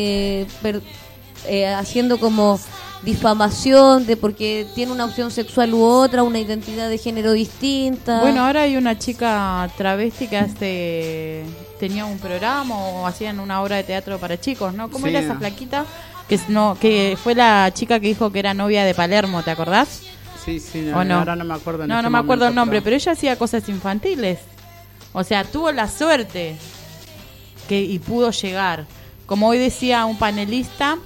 haciendo como difamación de porque tiene una opción sexual u otra, una identidad de género distinta. Bueno, ahora hay una chica travesti que tenía un programa o hacían una obra de teatro para chicos, ¿no? ¿Cómo Sí. era esa flaquita? que fue la chica que dijo que era novia de Palermo, ¿te acordás? Sí, ¿O no? Ahora no me acuerdo. No me acuerdo el nombre, pero ella hacía cosas infantiles. O sea, tuvo la suerte y pudo llegar. Como hoy decía un panelista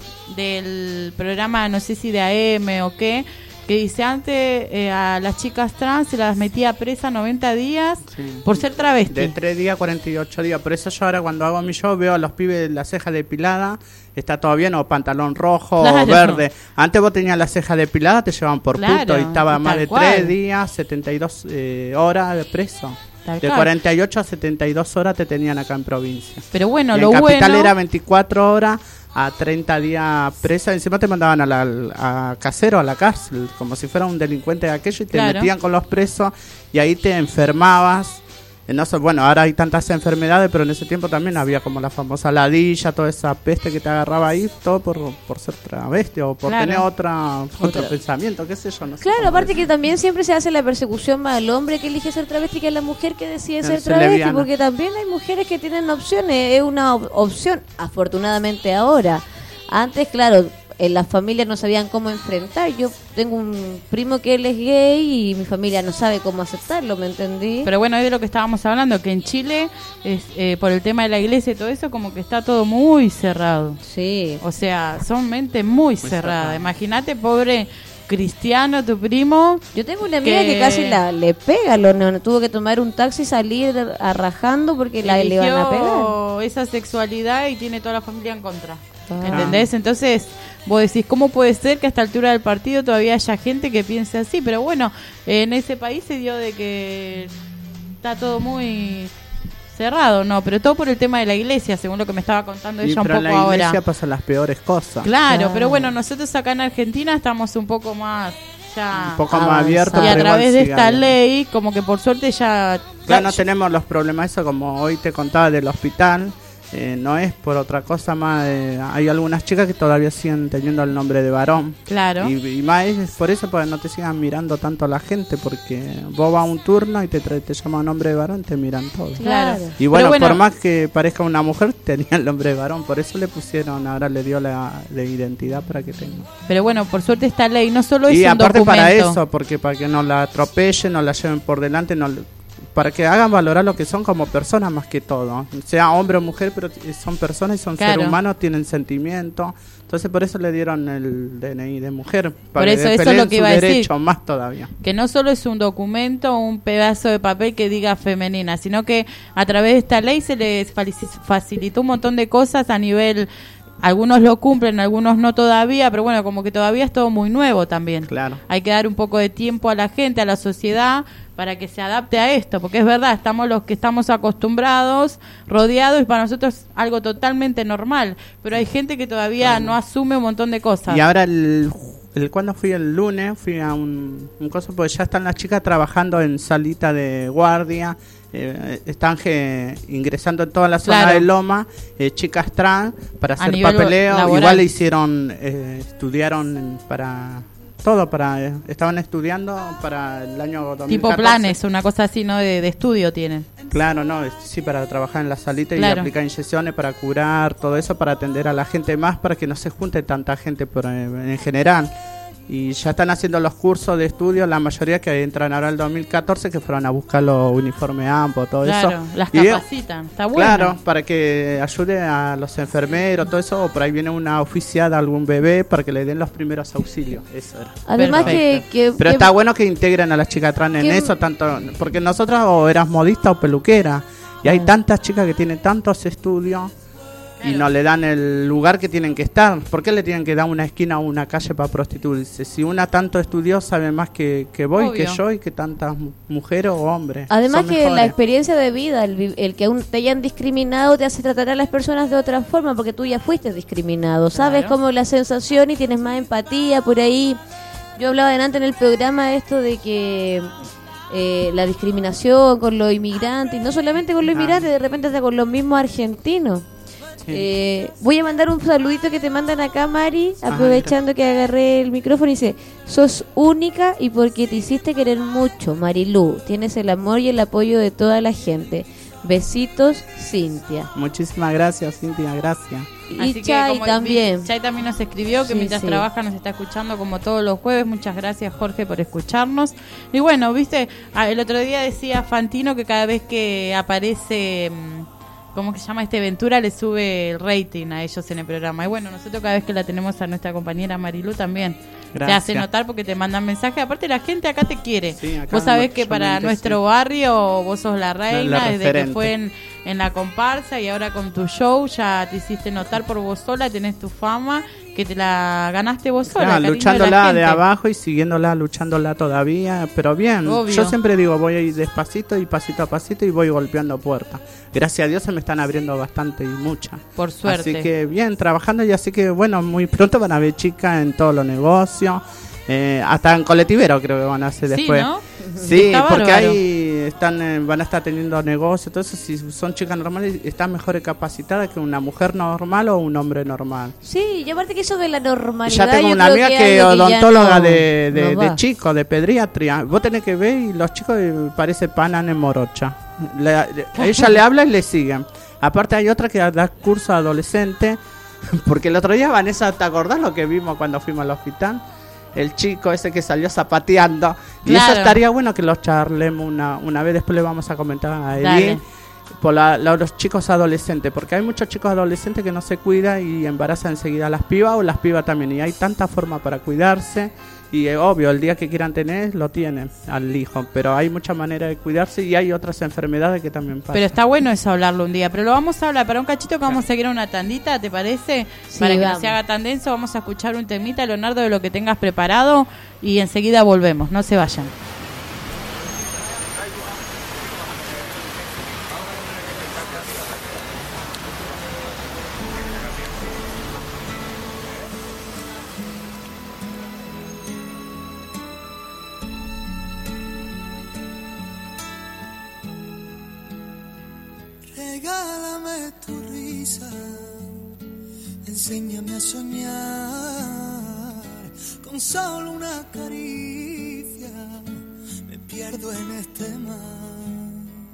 del programa, no sé si de AM o qué, que dice antes a las chicas trans se las metía presa 90 días por ser travesti. De 3 días a 48 días. Por eso yo ahora cuando hago mi show veo a los pibes la ceja depilada, está todo bien, o pantalón rojo o verde. Antes vos tenías la ceja depilada, te llevaban por puto y estaba más de 3 días, 72 horas de preso. De 48 a 72 horas te tenían acá en provincia. Pero bueno, y lo en capital bueno... era 24 horas a 30 días presa. Encima te mandaban a casero, a la cárcel, como si fuera un delincuente de aquello, y te metían con los presos y ahí te enfermabas. No sé, bueno, ahora hay tantas enfermedades, pero en ese tiempo también había como la famosa ladilla, toda esa peste que te agarraba ahí, todo por ser travesti o por tener otro pensamiento, qué sé yo, no sé. Claro, aparte que también siempre se hace la persecución más al hombre que elige ser travesti que a la mujer que decide ser travesti, lesbiana. Porque también hay mujeres que tienen opciones, es una opción, afortunadamente ahora. Antes, claro, en las familias no sabían cómo enfrentar. Yo tengo un primo que él es gay y mi familia no sabe cómo aceptarlo, ¿me entendí? Pero bueno, es de lo que estábamos hablando, que en Chile, por el tema de la iglesia y todo eso, como que está todo muy cerrado. Sí. O sea, son mentes muy cerradas. Imagínate, pobre Cristiano, tu primo. Yo tengo una amiga que casi le pega, tuvo que tomar un taxi y salir arrajando porque le iban a pegar. Esa sexualidad y tiene toda la familia en contra. ¿Entendés? Entonces, vos decís, ¿cómo puede ser que a esta altura del partido todavía haya gente que piense así? Pero bueno, en ese país se dio de que está todo muy cerrado, ¿no? Pero todo por el tema de la iglesia, según lo que me estaba contando ella un poco ahora. En la iglesia pasan las peores cosas. Claro, pero bueno, nosotros acá en Argentina estamos un poco más... un poco más abiertos. Y a través de esta ley, como que por suerte ya... Ya no tenemos los problemas, eso como hoy te contaba del hospital. No es por otra cosa más. Hay algunas chicas que todavía siguen teniendo el nombre de varón. Claro. Y más es por eso, para que no te sigan mirando tanto la gente, porque vos vas a un turno y te llaman nombre de varón, te miran todos. Claro. Y bueno, por más que parezca una mujer, tenía el nombre de varón, por eso le pusieron, ahora le dio la de identidad para que tenga. Pero bueno, por suerte esta ley no solo es y un aparte documento. Para eso, porque para que no la atropellen, no la lleven por delante, para que hagan valorar lo que son como personas más que todo, sea hombre o mujer, pero son personas y son seres humanos, tienen sentimientos. Entonces por eso le dieron el DNI de mujer, para por eso que es lo que iba a decir, más todavía. Que no solo es un documento, un pedazo de papel que diga femenina, sino que a través de esta ley se les facilitó un montón de cosas a nivel... Algunos lo cumplen, algunos no todavía, pero bueno, como que todavía es todo muy nuevo también. Claro. Hay que dar un poco de tiempo a la gente, a la sociedad, para que se adapte a esto, porque es verdad, estamos los que estamos acostumbrados, rodeados, y para nosotros algo totalmente normal, pero hay gente que todavía no asume un montón de cosas. Y ahora cuando fui el lunes, fui a un coso, porque ya están las chicas trabajando en salita de guardia, están ingresando en toda la zona de Loma, chicas trans para hacer papeleo, laboral. Igual le hicieron, estudiaron estaban estudiando para el año 2014. Tipo planes, una cosa así, ¿no? De estudio tienen. Claro, no, sí, para trabajar en la salita y aplicar inyecciones, para curar, todo eso, para atender a la gente más, para que no se junte tanta gente en general. Y ya están haciendo los cursos de estudio, la mayoría que entran ahora el 2014, que fueron a buscar los uniformes ambos, todo eso. Claro, las capacitan, está bueno. Claro, para que ayude a los enfermeros, todo eso, o por ahí viene una oficial de algún bebé para que le den los primeros auxilios, eso era. Además Pero está bueno que integren a las chicas trans en eso, tanto porque nosotras o eras modista o peluquera, y hay tantas chicas que tienen tantos estudios, y no le dan el lugar que tienen que estar. ¿Por qué le tienen que dar una esquina o una calle para prostituirse? Si una tanto estudió, sabe más que vos y que yo y que tantas mujeres o hombres. Además que la experiencia de vida, el que aún te hayan discriminado te hace tratar a las personas de otra forma, porque tú ya fuiste discriminado. Sabes cómo la sensación y tienes más empatía por ahí. Yo hablaba delante en el programa esto de que la discriminación con los inmigrantes, y no solamente con los inmigrantes, de repente hasta con los mismos argentinos. Voy a mandar un saludito que te mandan acá, Mari, aprovechando que agarré el micrófono, y dice: sos única y porque te hiciste querer mucho, Marilú, tienes el amor y el apoyo de toda la gente. Besitos, Cintia. Muchísimas gracias, Cintia, gracias. Y Así que, Chay como también. Chay también nos escribió que Sí, mientras sí. trabaja nos está escuchando como todos los jueves. Muchas gracias, Jorge, por escucharnos. Y bueno, viste, el otro día decía Fantino que cada vez que aparece, ¿cómo que se llama? Ventura, le sube el rating a ellos en el programa. Y bueno, nosotros cada vez que la tenemos a nuestra compañera Marilu también Gracias. se hace notar porque te mandan mensajes. Aparte, la gente acá te quiere. Sí, acá vos sabés que mucha para gente, nuestro sí. barrio vos sos la reina, desde que referente. fue en la comparsa y ahora con tu show ya te hiciste notar por vos sola, tenés tu fama, que te la ganaste vos sola. Claro, cariño luchándola la de gente. abajo y siguiéndola, luchándola todavía, pero bien. Obvio. Yo siempre digo, voy a ir despacito y pasito a pasito y voy golpeando puertas. Gracias a Dios se me están abriendo bastante y muchas. Por suerte. Así que bien, trabajando y así que bueno, muy pronto van a ver chicas en todos los negocios. Hasta en colectivero creo que van a hacer Sí, después. ¿no? Sí, Está porque bárbaro. ahí están, van a estar teniendo negocios. Entonces, si son chicas normales, están mejor capacitadas que una mujer normal o un hombre normal. Sí, y aparte que eso de la normalidad. Ya tengo yo una creo amiga es que es algo ya odontóloga no- de no va. chicos, de pediatría. Vos tenés que ver y los chicos parece panan en morocha. Ella le habla y le siguen. Aparte hay otra que da curso a adolescentes. Porque el otro día, Vanessa, ¿te acordás lo que vimos cuando fuimos al hospital? El chico ese que salió zapateando. Y Claro. eso estaría bueno que lo charlemos una vez. Después le vamos a comentar a Edith. Dale. Por los chicos adolescentes, porque hay muchos chicos adolescentes que no se cuidan y embarazan enseguida a las pibas o las pibas también, y hay tanta forma para cuidarse y obvio, el día que quieran tener, lo tienen al hijo, pero hay muchas maneras de cuidarse y hay otras enfermedades que también pasan. Pero está bueno eso hablarlo un día. Pero lo vamos a hablar para un cachito que vamos a seguir a una tandita, ¿te parece? Sí, para que no vamos. se haga tan denso, vamos a escuchar un temita, Leonardo, de lo que tengas preparado y enseguida volvemos. No se vayan. Regálame tu risa, enséñame a soñar, con solo una caricia me pierdo en este mar.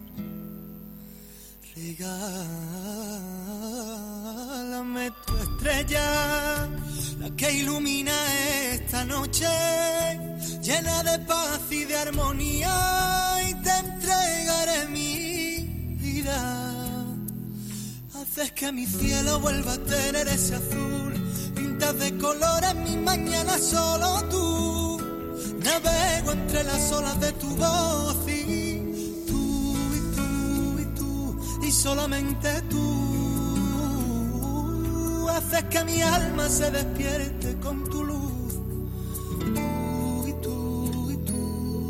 Regálame tu estrella, la que ilumina esta noche, llena de paz y de armonía, y te entregaré mi vida. Haces que mi cielo vuelva a tener ese azul, pintas de colores mi mañana solo tú. Navego entre las olas de tu voz y tú, y tú, y tú, y solamente tú. Haces que mi alma se despierte con tu luz. Tú, y tú, y tú.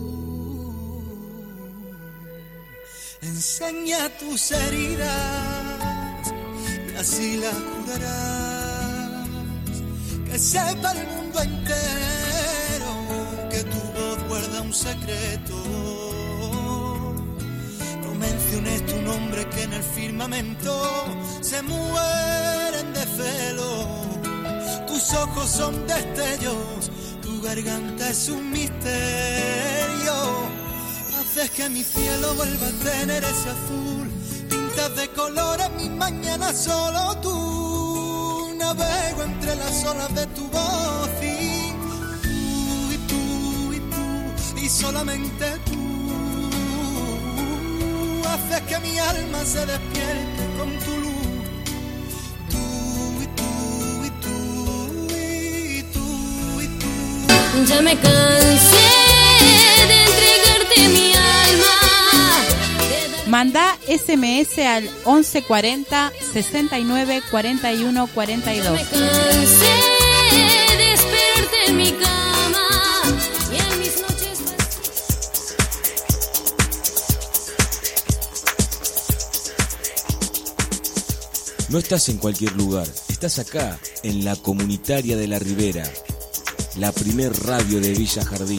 Enseña tus heridas y así las curarás. Que sepa el mundo entero que tu voz guarda un secreto. No menciones tu nombre, que en el firmamento se mueren de celo. Tus ojos son destellos, tu garganta es un misterio. Haces que mi cielo vuelva a tener ese azul, pintas de colores mi mañana solo tú. Navego entre las olas de tu voz y tú, y tú, y tú, y solamente tú. Haces que mi alma se despierte con tu luz. Tú, y tú, y tú, y tú, y tú. Ya me cansé de entregarte mi alma. Manda SMS al 1140 69 41 42. Me cansé de esperarte en mi cama y en mis noches No estás en cualquier lugar, estás acá, en la Comunitaria de la Ribera, la primer radio de Villa Jardín.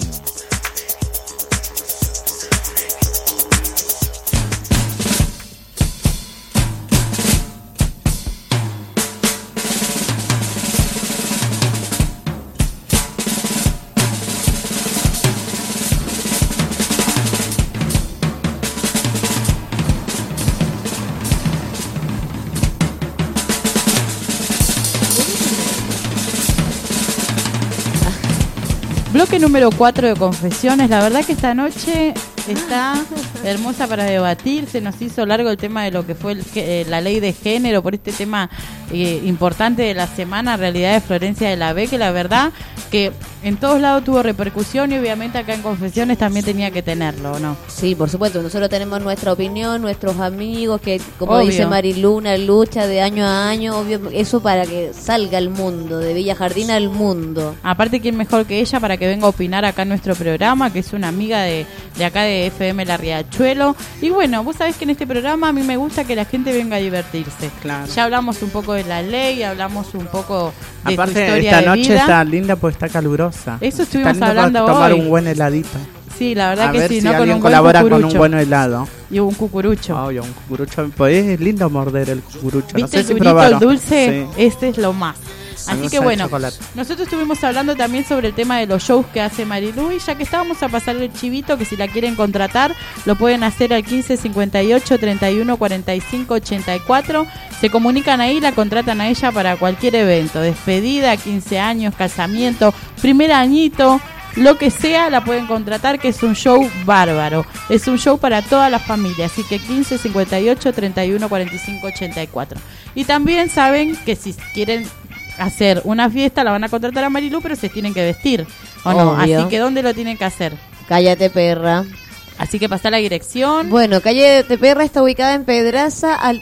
bloque número 4 de Confesiones. La verdad que esta noche está hermosa para debatir. Se nos hizo largo el tema de lo que fue la ley de género, por este tema importante de la semana, realidad de Florencia de la B, que la verdad que en todos lados tuvo repercusión y obviamente acá en Confesiones también tenía que tenerlo, ¿o no? Sí, por supuesto, nosotros tenemos nuestra opinión, nuestros amigos, que como Obvio. dice Mariluna, lucha de año a año, obvio, eso para que salga al mundo, de Villa Jardín al mundo. Aparte, ¿quién mejor que ella para que venga a opinar acá en nuestro programa? Que es una amiga de acá de FM La Riachuelo. Y bueno, vos sabés que en este programa a mí me gusta que la gente venga a divertirse. Claro. Ya hablamos un poco de la ley, hablamos un poco de tu Aparte, historia esta de noche vida. está linda porque está calurosa. Eso Está estuvimos lindo hablando para tomar hoy. un buen heladito. Sí, la verdad A que ver sí, si no con alguien un buen colabora con cucurucho. un buen helado. Y un cucurucho. Obvio, un cucurucho. Pues es lindo morder el cucurucho. No ¿Viste sé el si durito, el probaron. dulce? Sí. Este es lo más. A mí Así me que gusta el bueno, chocolate. nosotros estuvimos hablando también sobre el tema de los shows que hace Marilu, y ya que estábamos a pasar el chivito, que si la quieren contratar lo pueden hacer al 15 58 31 45 84. Se comunican ahí, la contratan a ella para cualquier evento, despedida, 15 años, casamiento, primer añito, lo que sea, la pueden contratar, que es un show bárbaro. Es un show para toda la familia, así que 15 58 31 45 84. Y también saben que si quieren hacer una fiesta la van a contratar a Marilu, pero se tienen que vestir, ¿o no? Obvio. Así que ¿dónde lo tienen que hacer? Cállate, perra. Así que pasá la dirección. Bueno, calle de Perra está ubicada en Pedraza al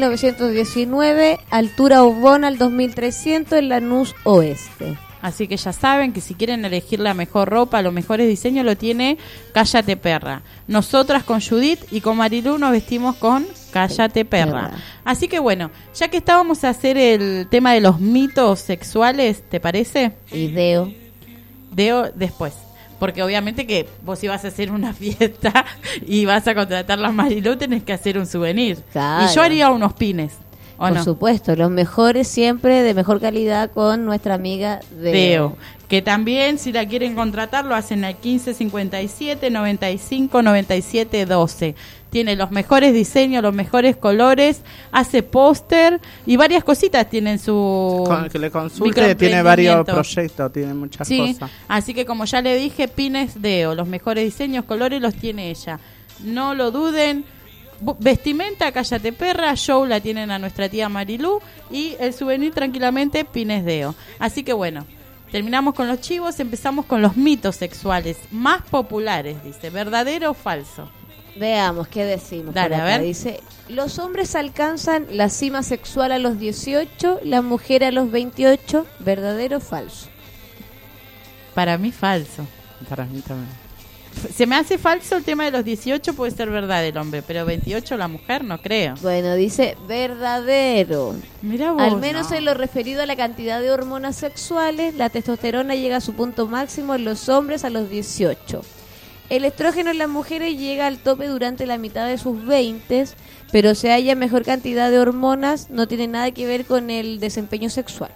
3919, altura Ubona al 2300 en Lanús Oeste. Así que ya saben que si quieren elegir la mejor ropa, los mejores diseños, lo tiene Cállate Perra. Nosotras con Judith y con Marilu nos vestimos con Cállate Perra. Así que bueno, ya que estábamos a hacer el tema de los mitos sexuales, ¿te parece? Y Deo después. Porque obviamente que vos ibas a hacer una fiesta y vas a contratar a Marilu, tenés que hacer un souvenir. Claro. Y yo haría unos pines. ¿O Por no? supuesto, los mejores siempre de mejor calidad con nuestra amiga Deo. Que también si la quieren contratar lo hacen al 15 57 95 97 12. Tiene los mejores diseños, los mejores colores, hace póster y varias cositas tienen su Que le consulte, tiene varios proyectos, tiene muchas Sí, cosas. así que como ya le dije, pines Deo, los mejores diseños, colores los tiene ella. No lo duden. Vestimenta, Cállate Perra, show la tienen a nuestra tía Marilu y el souvenir tranquilamente Pines Deo. Así que bueno, terminamos con los chivos, empezamos con los mitos sexuales más populares, dice, ¿verdadero o falso? Veamos qué decimos. Dale, por a acá. ver. Dice, los hombres alcanzan la cima sexual a los 18, la mujer a los 28, ¿verdadero o falso? Para mí falso. Para mí también. Se me hace falso el tema de los 18, puede ser verdad el hombre, pero 28 la mujer no creo. Bueno, dice verdadero. Mirá vos. Al menos en lo referido a la cantidad de hormonas sexuales, la testosterona llega a su punto máximo en los hombres a los 18. El estrógeno en las mujeres llega al tope durante la mitad de sus 20, pero se haya mejor cantidad de hormonas, no tiene nada que ver con el desempeño sexual.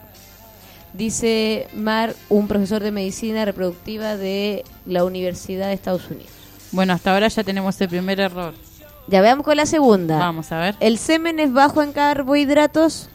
Dice Mar, un profesor de medicina reproductiva de la Universidad de Estados Unidos. Bueno, hasta ahora ya tenemos el primer error. Ya veamos con la segunda. Vamos a ver. ¿El semen es bajo en carbohidratos?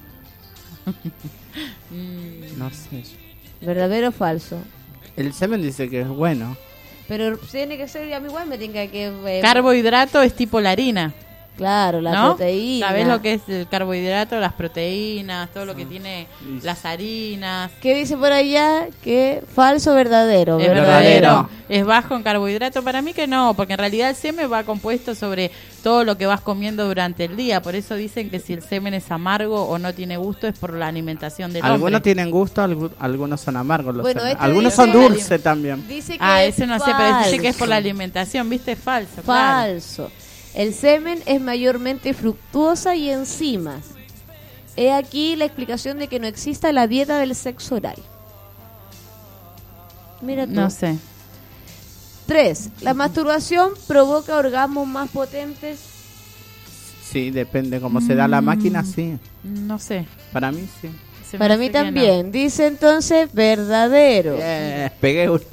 No sé. ¿Verdadero o falso? El semen dice que es bueno. Pero tiene que ser, a mí igual me tenga que... Carbohidrato es tipo la harina. Claro, la ¿no? proteína. ¿Sabés lo que es el carbohidrato? Las proteínas, todo lo que tiene las harinas. ¿Qué dice por allá? Que falso, verdadero. Es verdadero. Es bajo en carbohidrato. Para mí que no, porque en realidad el semen va compuesto sobre todo lo que vas comiendo durante el día. Por eso dicen que si el semen es amargo o no tiene gusto es por la alimentación del Algunos hombre. tienen gusto, algunos son amargos. Los Bueno, semen. este Algunos dice- son dulces también. Dice que es ese no sé, pero dice que es por la falso. alimentación, ¿viste? Es falso. Claro. Falso. El semen es mayormente fructuosa y enzimas. He aquí la explicación de que no exista la dieta del sexo oral. Mira tú. No sé. 3. La masturbación provoca orgasmos más potentes. Sí, depende cómo se da la máquina, sí. No sé. Para mí, sí. Se me Para hace mí que también. Dice entonces verdadero. Pegué una.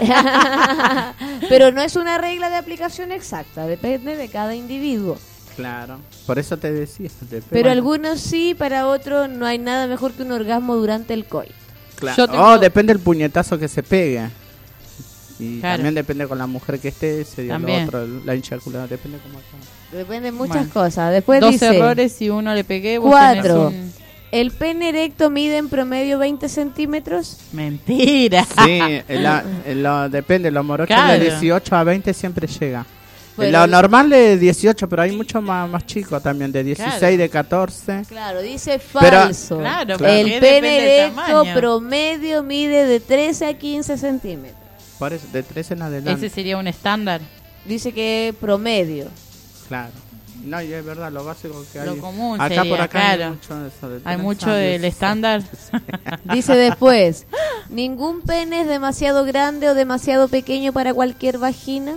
Pero no es una regla de aplicación exacta. Depende de cada individuo. Claro. Por eso te decía. depende. Pero algunos sí, para otros no hay nada mejor que un orgasmo durante el coito. Claro. Yo tengo- Depende del puñetazo que se pegue. Y Claro. también depende con la mujer que esté, sería También. lo otro, la eyaculación, depende cómo está. Depende de muchas Bueno. cosas. Después 2 dice errores y uno le pegué. Vos 4. tenés un- El pene erecto mide en promedio 20 centímetros. Mentira. Sí, depende, los morochos Claro. de 18 a 20 siempre llega. Bueno, Lo normal de 18, pero hay muchos más chicos también, de 16, Claro. de 14. Claro, dice Pero- falso. Claro, El porque pene depende del erecto tamaño. promedio mide de 13 a 15 centímetros. Por eso, de 13 en adelante. Ese sería un estándar. Dice que promedio. Claro. No, y es verdad, lo básico que hay. Lo común acá sería, por acá claro. hay mucho de eso. De Hay 13 mucho a del 16. estándar. Dice después, ningún pene es demasiado grande o demasiado pequeño para cualquier vagina.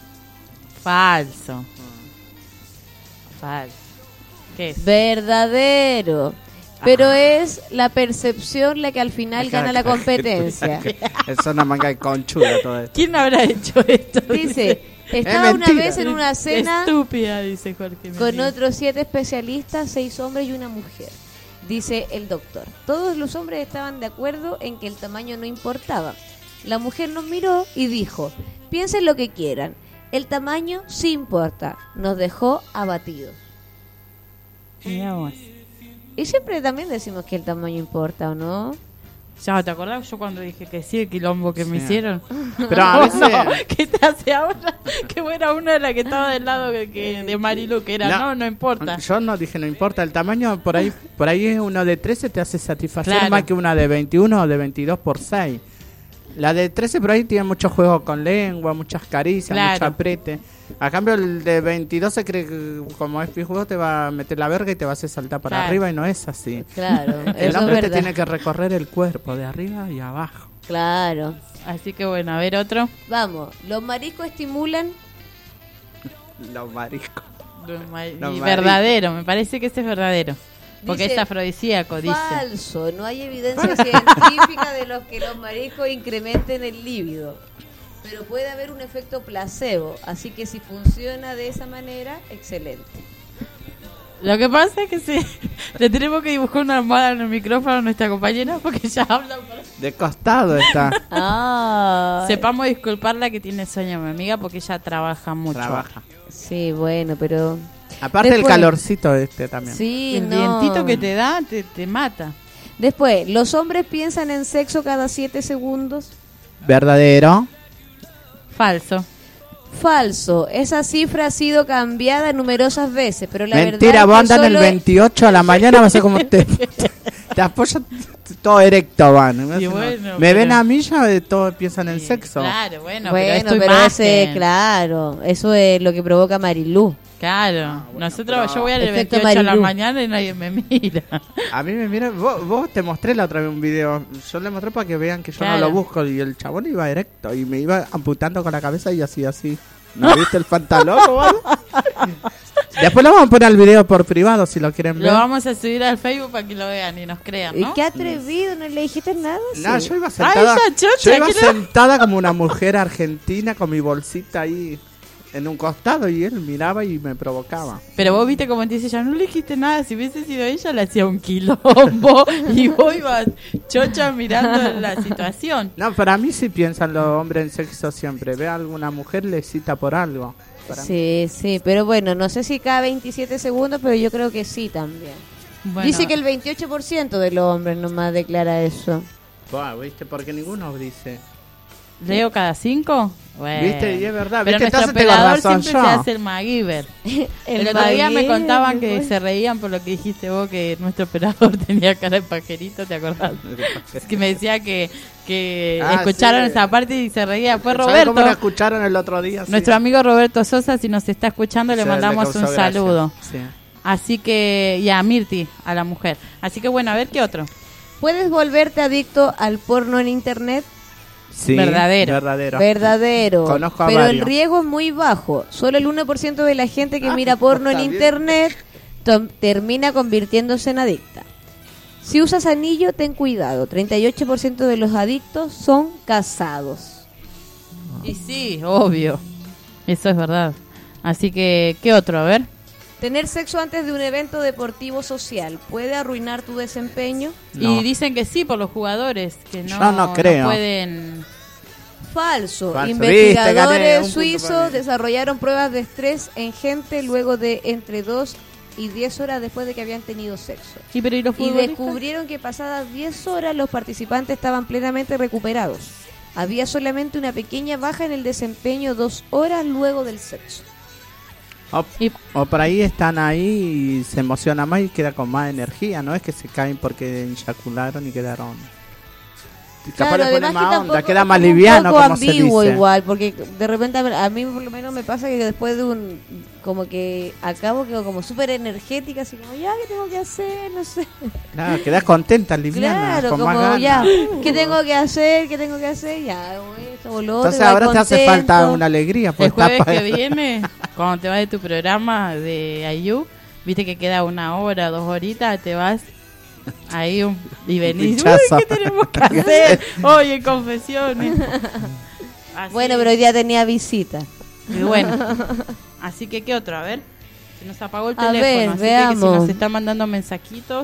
Falso. Falso. ¿Qué es? Verdadero. Pero es la percepción la que al final gana la competencia. Es una manga de conchuda todo esto. ¿Quién habrá hecho esto? Dice, estaba una mentira. vez en una cena Estúpida, dice Jorge. con Medina. otros 7 especialistas, 6 hombres y una mujer. Dice el doctor. Todos los hombres estaban de acuerdo en que el tamaño no importaba. La mujer nos miró y dijo, piensen lo que quieran. El tamaño sí importa. Nos dejó abatidos. Mirá vos. Y siempre también decimos que el tamaño importa, ¿o no? Ya, ¿te acordás yo cuando dije que sí, el quilombo que me Sí. hicieron? Pero a veces... No, ¿qué te hace ahora? Que buena una de la que estaba del lado de Marilu, que era, no importa. Yo no dije, no importa. El tamaño, por ahí es uno de 13, te hace satisfacer Claro. más que una de 21 o de 22 por 6. La de 13 por ahí tiene mucho juego con lengua, muchas caricias, Claro. mucho aprete. A cambio, el de 22 se cree que como es pijudo te va a meter la verga y te va a hacer saltar para Claro. arriba y no es así. Claro, El eso es hombre te verdad. tiene que recorrer el cuerpo de arriba y abajo. Claro. Así que bueno, a ver otro. Vamos, los mariscos estimulan. Los mariscos. Y Los mariscos. verdadero, me parece que ese es verdadero. Porque Dice, es afrodisíaco, dice. Falso, no hay evidencia científica de los que los mariscos incrementen el líbido. Pero puede haber un efecto placebo, así que si funciona de esa manera, excelente. Lo que pasa es que sí, le tenemos que dibujar una almohada en el micrófono a nuestra compañera porque ya habla. De costado está. Ah, Sepamos disculparla que tiene sueño, mi amiga, porque ella trabaja mucho. Trabaja. sí, bueno, pero... Aparte el Después- calorcito también. Sí, El no. vientito que te da te mata. Después, los hombres piensan en sexo cada 7 segundos. Verdadero. Falso. Falso, esa cifra ha sido cambiada numerosas veces, pero la Mentira, verdad vos es que andás el solo 28 a la mañana, va a ser como te apoyas todo erecto, van. Y bueno, Me pero- ven a mí, ya todos piensan en Sí, sexo. Claro, bueno, Bueno, pero pero, es tu imagen. ese, claro, eso es lo que provoca Marilú. Claro, nosotros, pero- yo voy al Efecto 28 a la Marilú. mañana y nadie me mira. A mí me miran, vos te mostré la otra vez un video. Yo le mostré para que vean que yo Claro. no lo busco. Y el chabón iba erecto y me iba amputando con la cabeza y así. ¿No viste el pantalón o algo? Después lo vamos a poner el video por privado si lo quieren ver. Lo vamos a subir al Facebook para que lo vean y nos crean, ¿Y ¿no? qué atrevido? ¿No le dijiste nada? No, Sí. yo iba sentada, esa chocha, yo iba ¿qué no? sentada como una mujer argentina con mi bolsita ahí en un costado y él miraba y me provocaba. Pero vos viste como te dice ella, no le dijiste nada, si hubiese sido ella le hacía un quilombo y vos ibas chocha mirando la situación. No, para mí sí piensan los hombres en sexo siempre. Ve a alguna mujer, le cita por algo. Para mí. Sí, sí, pero bueno, no sé si cada 27 segundos, pero yo creo que sí también. Bueno, Dice que el 28% de los hombres nomás declara eso. Buah, ¿viste? Porque ninguno dice. ¿Leo cada 5? Bueno. ¿Viste? Y es verdad. Pero ¿Viste? nuestro Entonces tengo operador razón siempre yo. se hace el MacGyver. El otro día me Maguire, contaban ¿qué que fue? se reían por lo que dijiste vos, que nuestro operador tenía cara de pajerito, ¿te acordás? Es que me decía que Ah, escucharon sí. esa parte y se reía. Fue ¿Sabes Roberto, cómo la escucharon el otro día? Sí. nuestro amigo Roberto Sosa, si nos está escuchando, le Se mandamos causó un gracia. saludo. Sí. Así que, y a Mirti, a la mujer. Así que bueno, a ver qué otro. ¿Puedes volverte adicto al porno en internet? Sí, Verdadero. Verdadero. Conozco a pero el varios. riesgo es muy bajo. Solo el 1% de la gente que mira porno en está bien. internet termina convirtiéndose en adicta. Si usas anillo, ten cuidado. 38% de los adictos son casados. Y sí, obvio. Eso es verdad. Así que, ¿qué otro? A ver. Tener sexo antes de un evento deportivo social puede arruinar tu desempeño. No. Y dicen que sí por los jugadores, que no, Yo no creo. pueden... Falso. Falso. Investigadores Viste, gané un punto para suizos mí. desarrollaron pruebas de estrés en gente luego de entre 2 y 10 horas después de que habían tenido sexo. ¿Y pero y los Y futbolistas? descubrieron que pasadas 10 horas los participantes estaban plenamente recuperados. Había solamente una pequeña baja en el desempeño 2 horas luego del sexo. O por ahí están ahí y se emociona más y queda con más energía. No es que se caen porque eyacularon y quedaron... Capaz le pone más onda, queda más liviano, un poco como se ambiguo dice. igual, porque de repente a mí por lo menos me pasa que después de un como que acabo quedo como súper energética, así como ya, ¿qué tengo que hacer? No sé. Claro, quedás contenta, liviana, Claro, con más como ganas. ya, ¿qué tengo que hacer? ¿Qué tengo que hacer? Ya, hago esto o lo otro. Entonces y vas ahora te hace contento. falta una alegría. El Pues jueves que viene, cuando te vas de tu programa de Ayú, viste que queda 1 hora, 2 horitas, te vas ahí y venís. Pinchazo. Uy, ¿qué tenemos que hacer? Oye, confesiones. Así. Bueno, pero hoy día tenía visita. Y bueno, así que ¿qué otro? A ver, se nos apagó el A teléfono, ver, así que veamos. si nos están mandando mensajitos.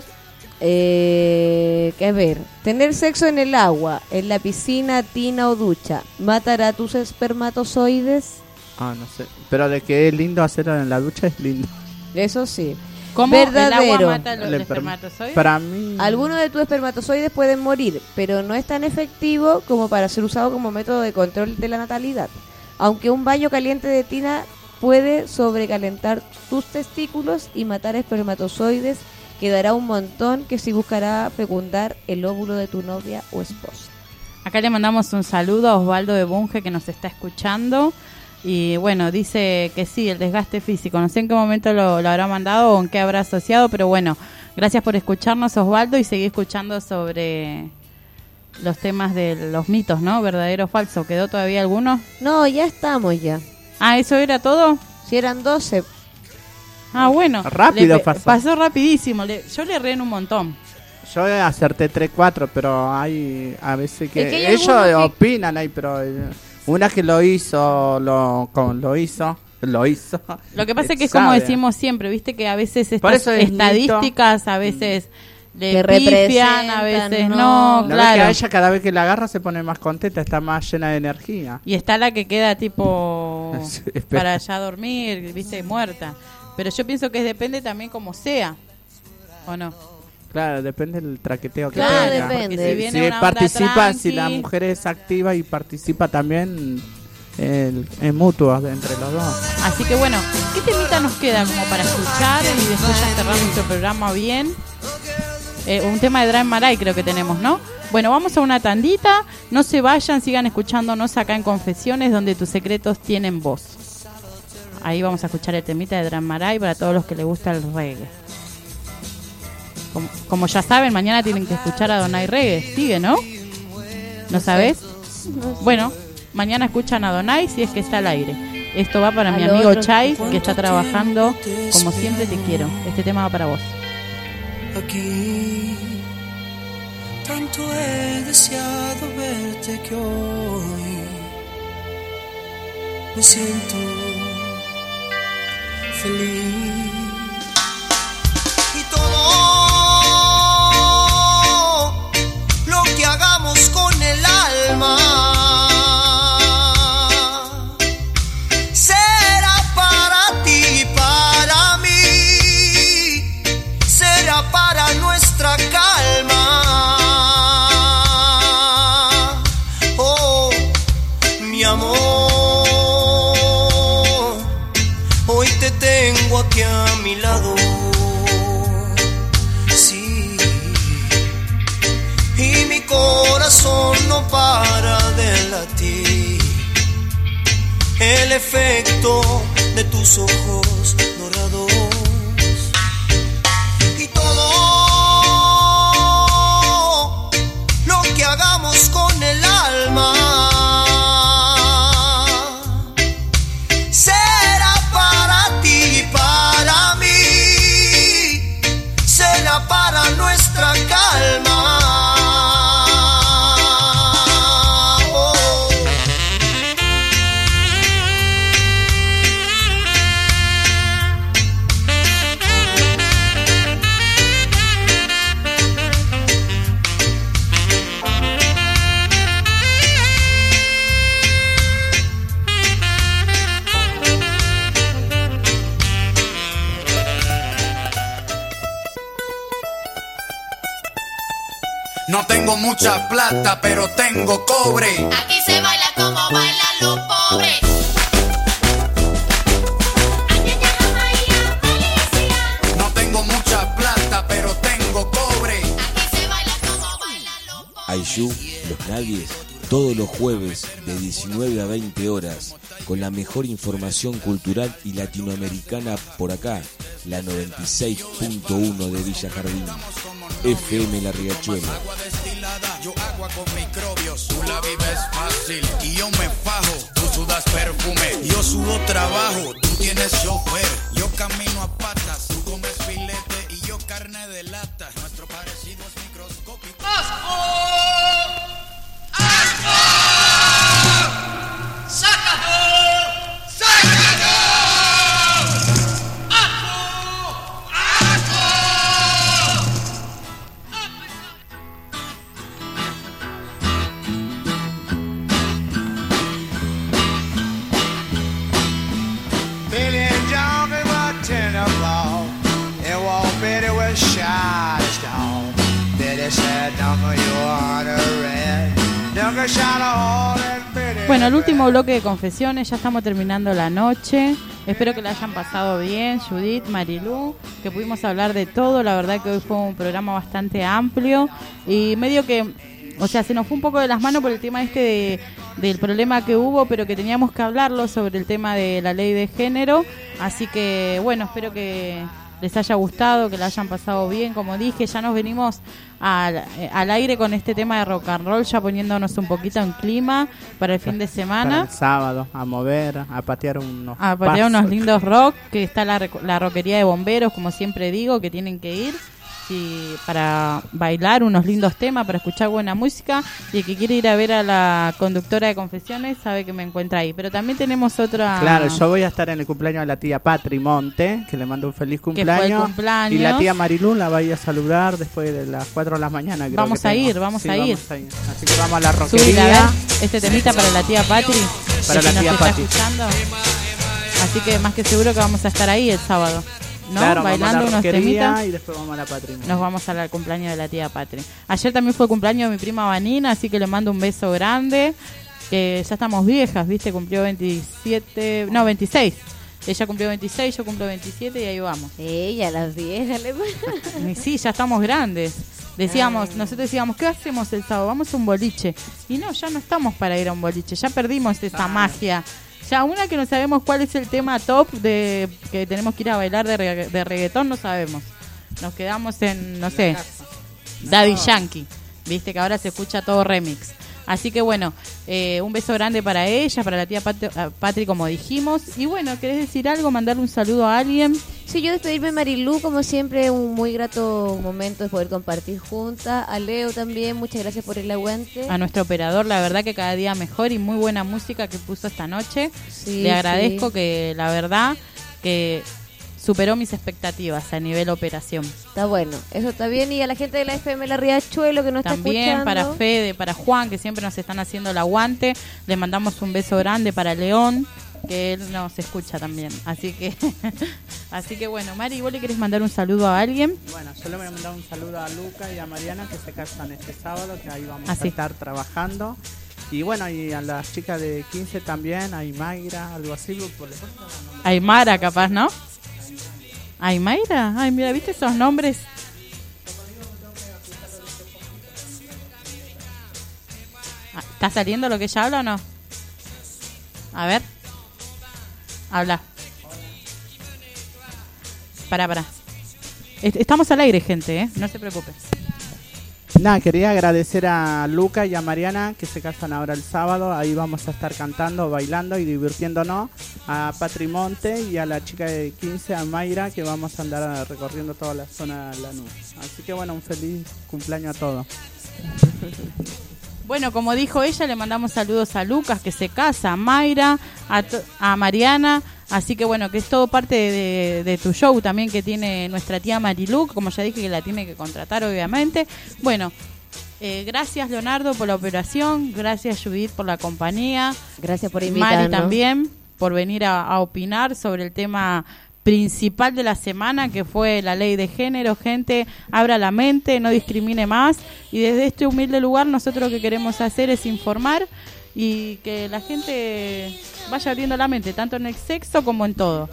Que ver, tener sexo en el agua, en la piscina, tina o ducha, ¿matará tus espermatozoides? Ah, no sé. Pero de que es lindo hacerlo en la ducha, es lindo. Eso sí. ¿Cómo Verdadero. el agua mata los El espermatozoides? Para mí... Algunos de tus espermatozoides pueden morir, pero no es tan efectivo como para ser usado como método de control de la natalidad. Aunque un baño caliente de tina puede sobrecalentar tus testículos y matar espermatozoides, quedará un montón que sí buscará fecundar el óvulo de tu novia o esposa. Acá le mandamos un saludo a Osvaldo de Bunge que nos está escuchando. Y bueno, dice que sí, el desgaste físico. No sé en qué momento lo habrá mandado o en qué habrá asociado, pero bueno, gracias por escucharnos, Osvaldo, y seguir escuchando sobre los temas de los mitos, ¿no? ¿Verdadero o falso? ¿Quedó todavía alguno? No, ya estamos ya. Ah, ¿eso era todo? Si eran 12. Ah, bueno. Rápido pasó. Pasó rapidísimo. Yo le erré en un montón. Yo acerté 3-4, pero hay a veces que... Es que hay ellos algunos que- opinan ahí, pero... una que lo hizo. Lo que pasa es que es como sabe. decimos siempre, viste que a veces Por estas eso es estadísticas a veces Que le pifian, a representan, veces no. no, La verdad claro. que a ella cada vez que la agarra se pone más contenta, está más llena de energía. Y está la que queda tipo Sí, espera. para ya dormir, viste, muerta. Pero yo pienso que depende también como sea, ¿o no? Claro, depende del traqueteo que Claro, tenga. depende. Porque si viene una onda participa, si la tranqui. mujer es activa y participa también en mutuo entre los dos. Así que bueno, ¿qué temita nos queda como para escuchar y después ya cerrar nuestro programa bien? Un tema de Dran Maray creo que tenemos, ¿no? Bueno, vamos a una tandita, no se vayan, sigan escuchándonos acá en Confesiones, donde tus secretos tienen voz. Ahí vamos a escuchar el temita de Dran Maray para todos los que les gusta el reggae. Como ya saben, mañana tienen que escuchar a Donay Reggae. Sigue, ¿no? ¿No sabes? Bueno, mañana escuchan a Donay si es que está al aire. Esto va para A mi lo amigo otro. Chai, que está trabajando como siempre te quiero. Este tema va para vos. Aquí tanto he deseado verte que hoy me siento feliz. Y todo lo que hagamos con el alma será para ti y para mí, será para nuestra calma. Oh, mi amor, hoy te tengo aquí a mi lado. Sí, y mi corazón no para de latir. El efecto de tus ojos dorados. Y todo lo que hagamos con el alma será para ti y para mí, será para nuestra calma. Oh. No tengo mucha plata, pero tengo cobre. Aquí se baila como bailan los pobres. No tengo mucha plata, pero tengo cobre. Aquí se baila como bailan los pobres. Aishu, Los Nadies, todos los jueves de 19 a 20 horas, con la mejor información cultural y latinoamericana por acá, la 96.1 de Villa Jardín, FM La Riachuelo. Agua destilada, yo agua con microbios. Tú la vives fácil y yo me fajo. Tú sudas perfume, yo subo trabajo. Tú tienes chofer, yo camino a patas. Tú comes filete y yo carne de lata. Nuestro parecido es microscópico. Bueno, el último bloque de confesiones, ya estamos terminando la noche. Espero que la hayan pasado bien, Judith, Marilú, que pudimos hablar de todo. La verdad que hoy fue un programa bastante amplio y medio que, o sea, se nos fue un poco de las manos por el tema del problema que hubo, pero que teníamos que hablarlo sobre el tema de la ley de género. Así que, bueno, espero que les haya gustado, que la hayan pasado bien. Como dije, ya nos venimos al aire con este tema de rock and roll, ya poniéndonos un poquito en clima para el fin de semana. Para el sábado, a mover, a patear unos unos lindos rock, que está la rockería de bomberos, como siempre digo, que tienen que ir. Sí, para bailar unos lindos temas, para escuchar buena música, y el que quiere ir a ver a la conductora de confesiones sabe que me encuentra ahí. Pero también tenemos otra... Claro, yo voy a estar en el cumpleaños de la tía Patri Monte, que le mando un feliz cumpleaños. Que fue el cumpleaños. Y la tía Marilú la va a ir a saludar después de las 4 de la mañana. Creo vamos que a tengo. ir, vamos a ir. Así que vamos a la Subir, rockería. a ver, este temita para la tía Patri. Para la tía Patri. Así que más que seguro que vamos a estar ahí el sábado, ¿no? Claro, bailando vamos a la unos temitas y después vamos a la Patri. Nos vamos al cumpleaños de la tía Patri. Ayer también fue el cumpleaños de mi prima Vanina, así que le mando un beso grande. Que ya estamos viejas, ¿viste? Cumplió 26. Ella cumplió 26, yo cumplo 27 y ahí vamos. Ella, las viejas. Y sí, ya estamos grandes. Nosotros decíamos, ¿qué hacemos el sábado? Vamos a un boliche. Y no, ya no estamos para ir a un boliche, ya perdimos esa magia. Ya una que no sabemos cuál es el tema top de que tenemos que ir a bailar de reggaetón, no sabemos. Nos quedamos en, no sé, Daddy Yankee. Viste que ahora se escucha todo remix. Así que bueno, un beso grande para ella, para la tía Patri, como dijimos. Y bueno, ¿querés decir algo? ¿Mandarle un saludo a alguien? Sí, yo despedirme, Marilú, como siempre, un muy grato momento de poder compartir juntas. A Leo también, muchas gracias por el aguante. A nuestro operador, la verdad que cada día mejor y muy buena música que puso esta noche. Sí, le agradezco, que la verdad que superó mis expectativas a nivel operación. Está bueno, eso está bien. Y a la gente de la FM La Riachuelo que nos también está escuchando. Para Fede, para Juan, que siempre nos están haciendo el aguante. Le mandamos un beso grande para León, que él nos escucha también. Así que bueno, Mari, ¿vos le querés mandar un saludo a alguien? Bueno, yo le voy a mandar un saludo a Luca y a Mariana, que se casan este sábado, que ahí vamos a estar trabajando. Y bueno, y a las chicas de 15 también, a Mayra, algo así. Aymara, capaz, ¿no? Mayra, ay, mira, ¿viste esos nombres? ¿Está saliendo lo que ella habla o no? A ver. Habla. Pará. Estamos al aire, gente, no se preocupen. Nada, quería agradecer a Luca y a Mariana, que se casan ahora el sábado. Ahí vamos a estar cantando, bailando y divirtiéndonos. A Patrimonte y a la chica de 15, a Mayra, que vamos a andar recorriendo toda la zona de Lanús. Así que bueno, un feliz cumpleaños a todos. Bueno, como dijo ella, le mandamos saludos a Lucas, que se casa, a Mayra, a Mariana. Así que bueno, que es todo parte de tu show también, que tiene nuestra tía Marilú, como ya dije, que la tiene que contratar obviamente. Bueno, gracias Leonardo por la operación, gracias Judith por la compañía, gracias por invitarnos. Mari también por venir a opinar sobre el tema principal de la semana, que fue la ley de género. Gente, abra la mente, no discrimine más, y desde este humilde lugar nosotros lo que queremos hacer es informar y que la gente vaya abriendo la mente, tanto en el sexo como en todo.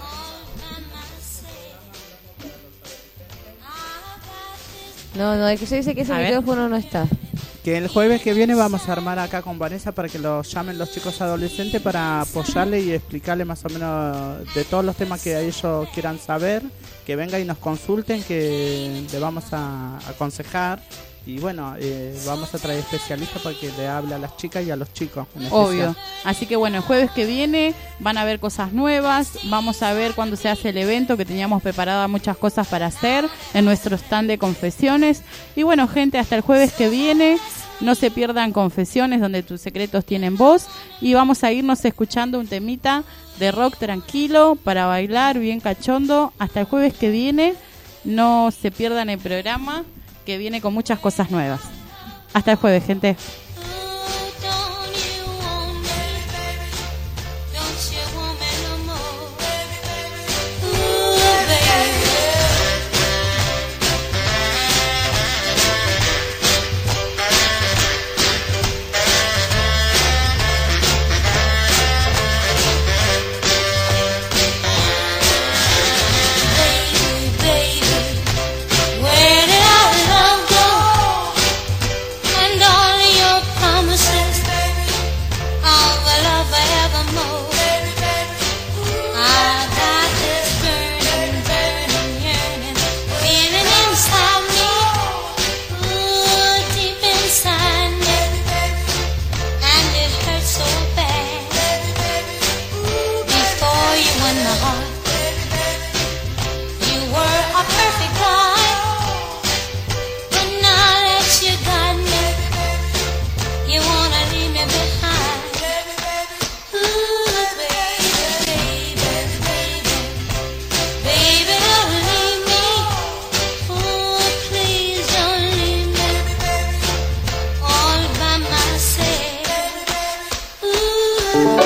No, es que se dice que ese micrófono no está. Que el jueves que viene vamos a armar acá con Vanessa para que los llamen los chicos adolescentes para apoyarle y explicarle más o menos de todos los temas que ellos quieran saber, que vengan y nos consulten, que le vamos a aconsejar. Y bueno, vamos a traer especialistas para que le hable a las chicas y a los chicos. Obvio. Así que bueno, el jueves que viene van a ver cosas nuevas. Vamos a ver cuándo se hace el evento, que teníamos preparadas muchas cosas para hacer en nuestro stand de confesiones. Y bueno, gente, hasta el jueves que viene, no se pierdan Confesiones, donde tus secretos tienen voz. Y vamos a irnos escuchando un temita de rock tranquilo para bailar, bien cachondo. Hasta el jueves que viene, no se pierdan el programa, que viene con muchas cosas nuevas. Hasta el jueves, gente.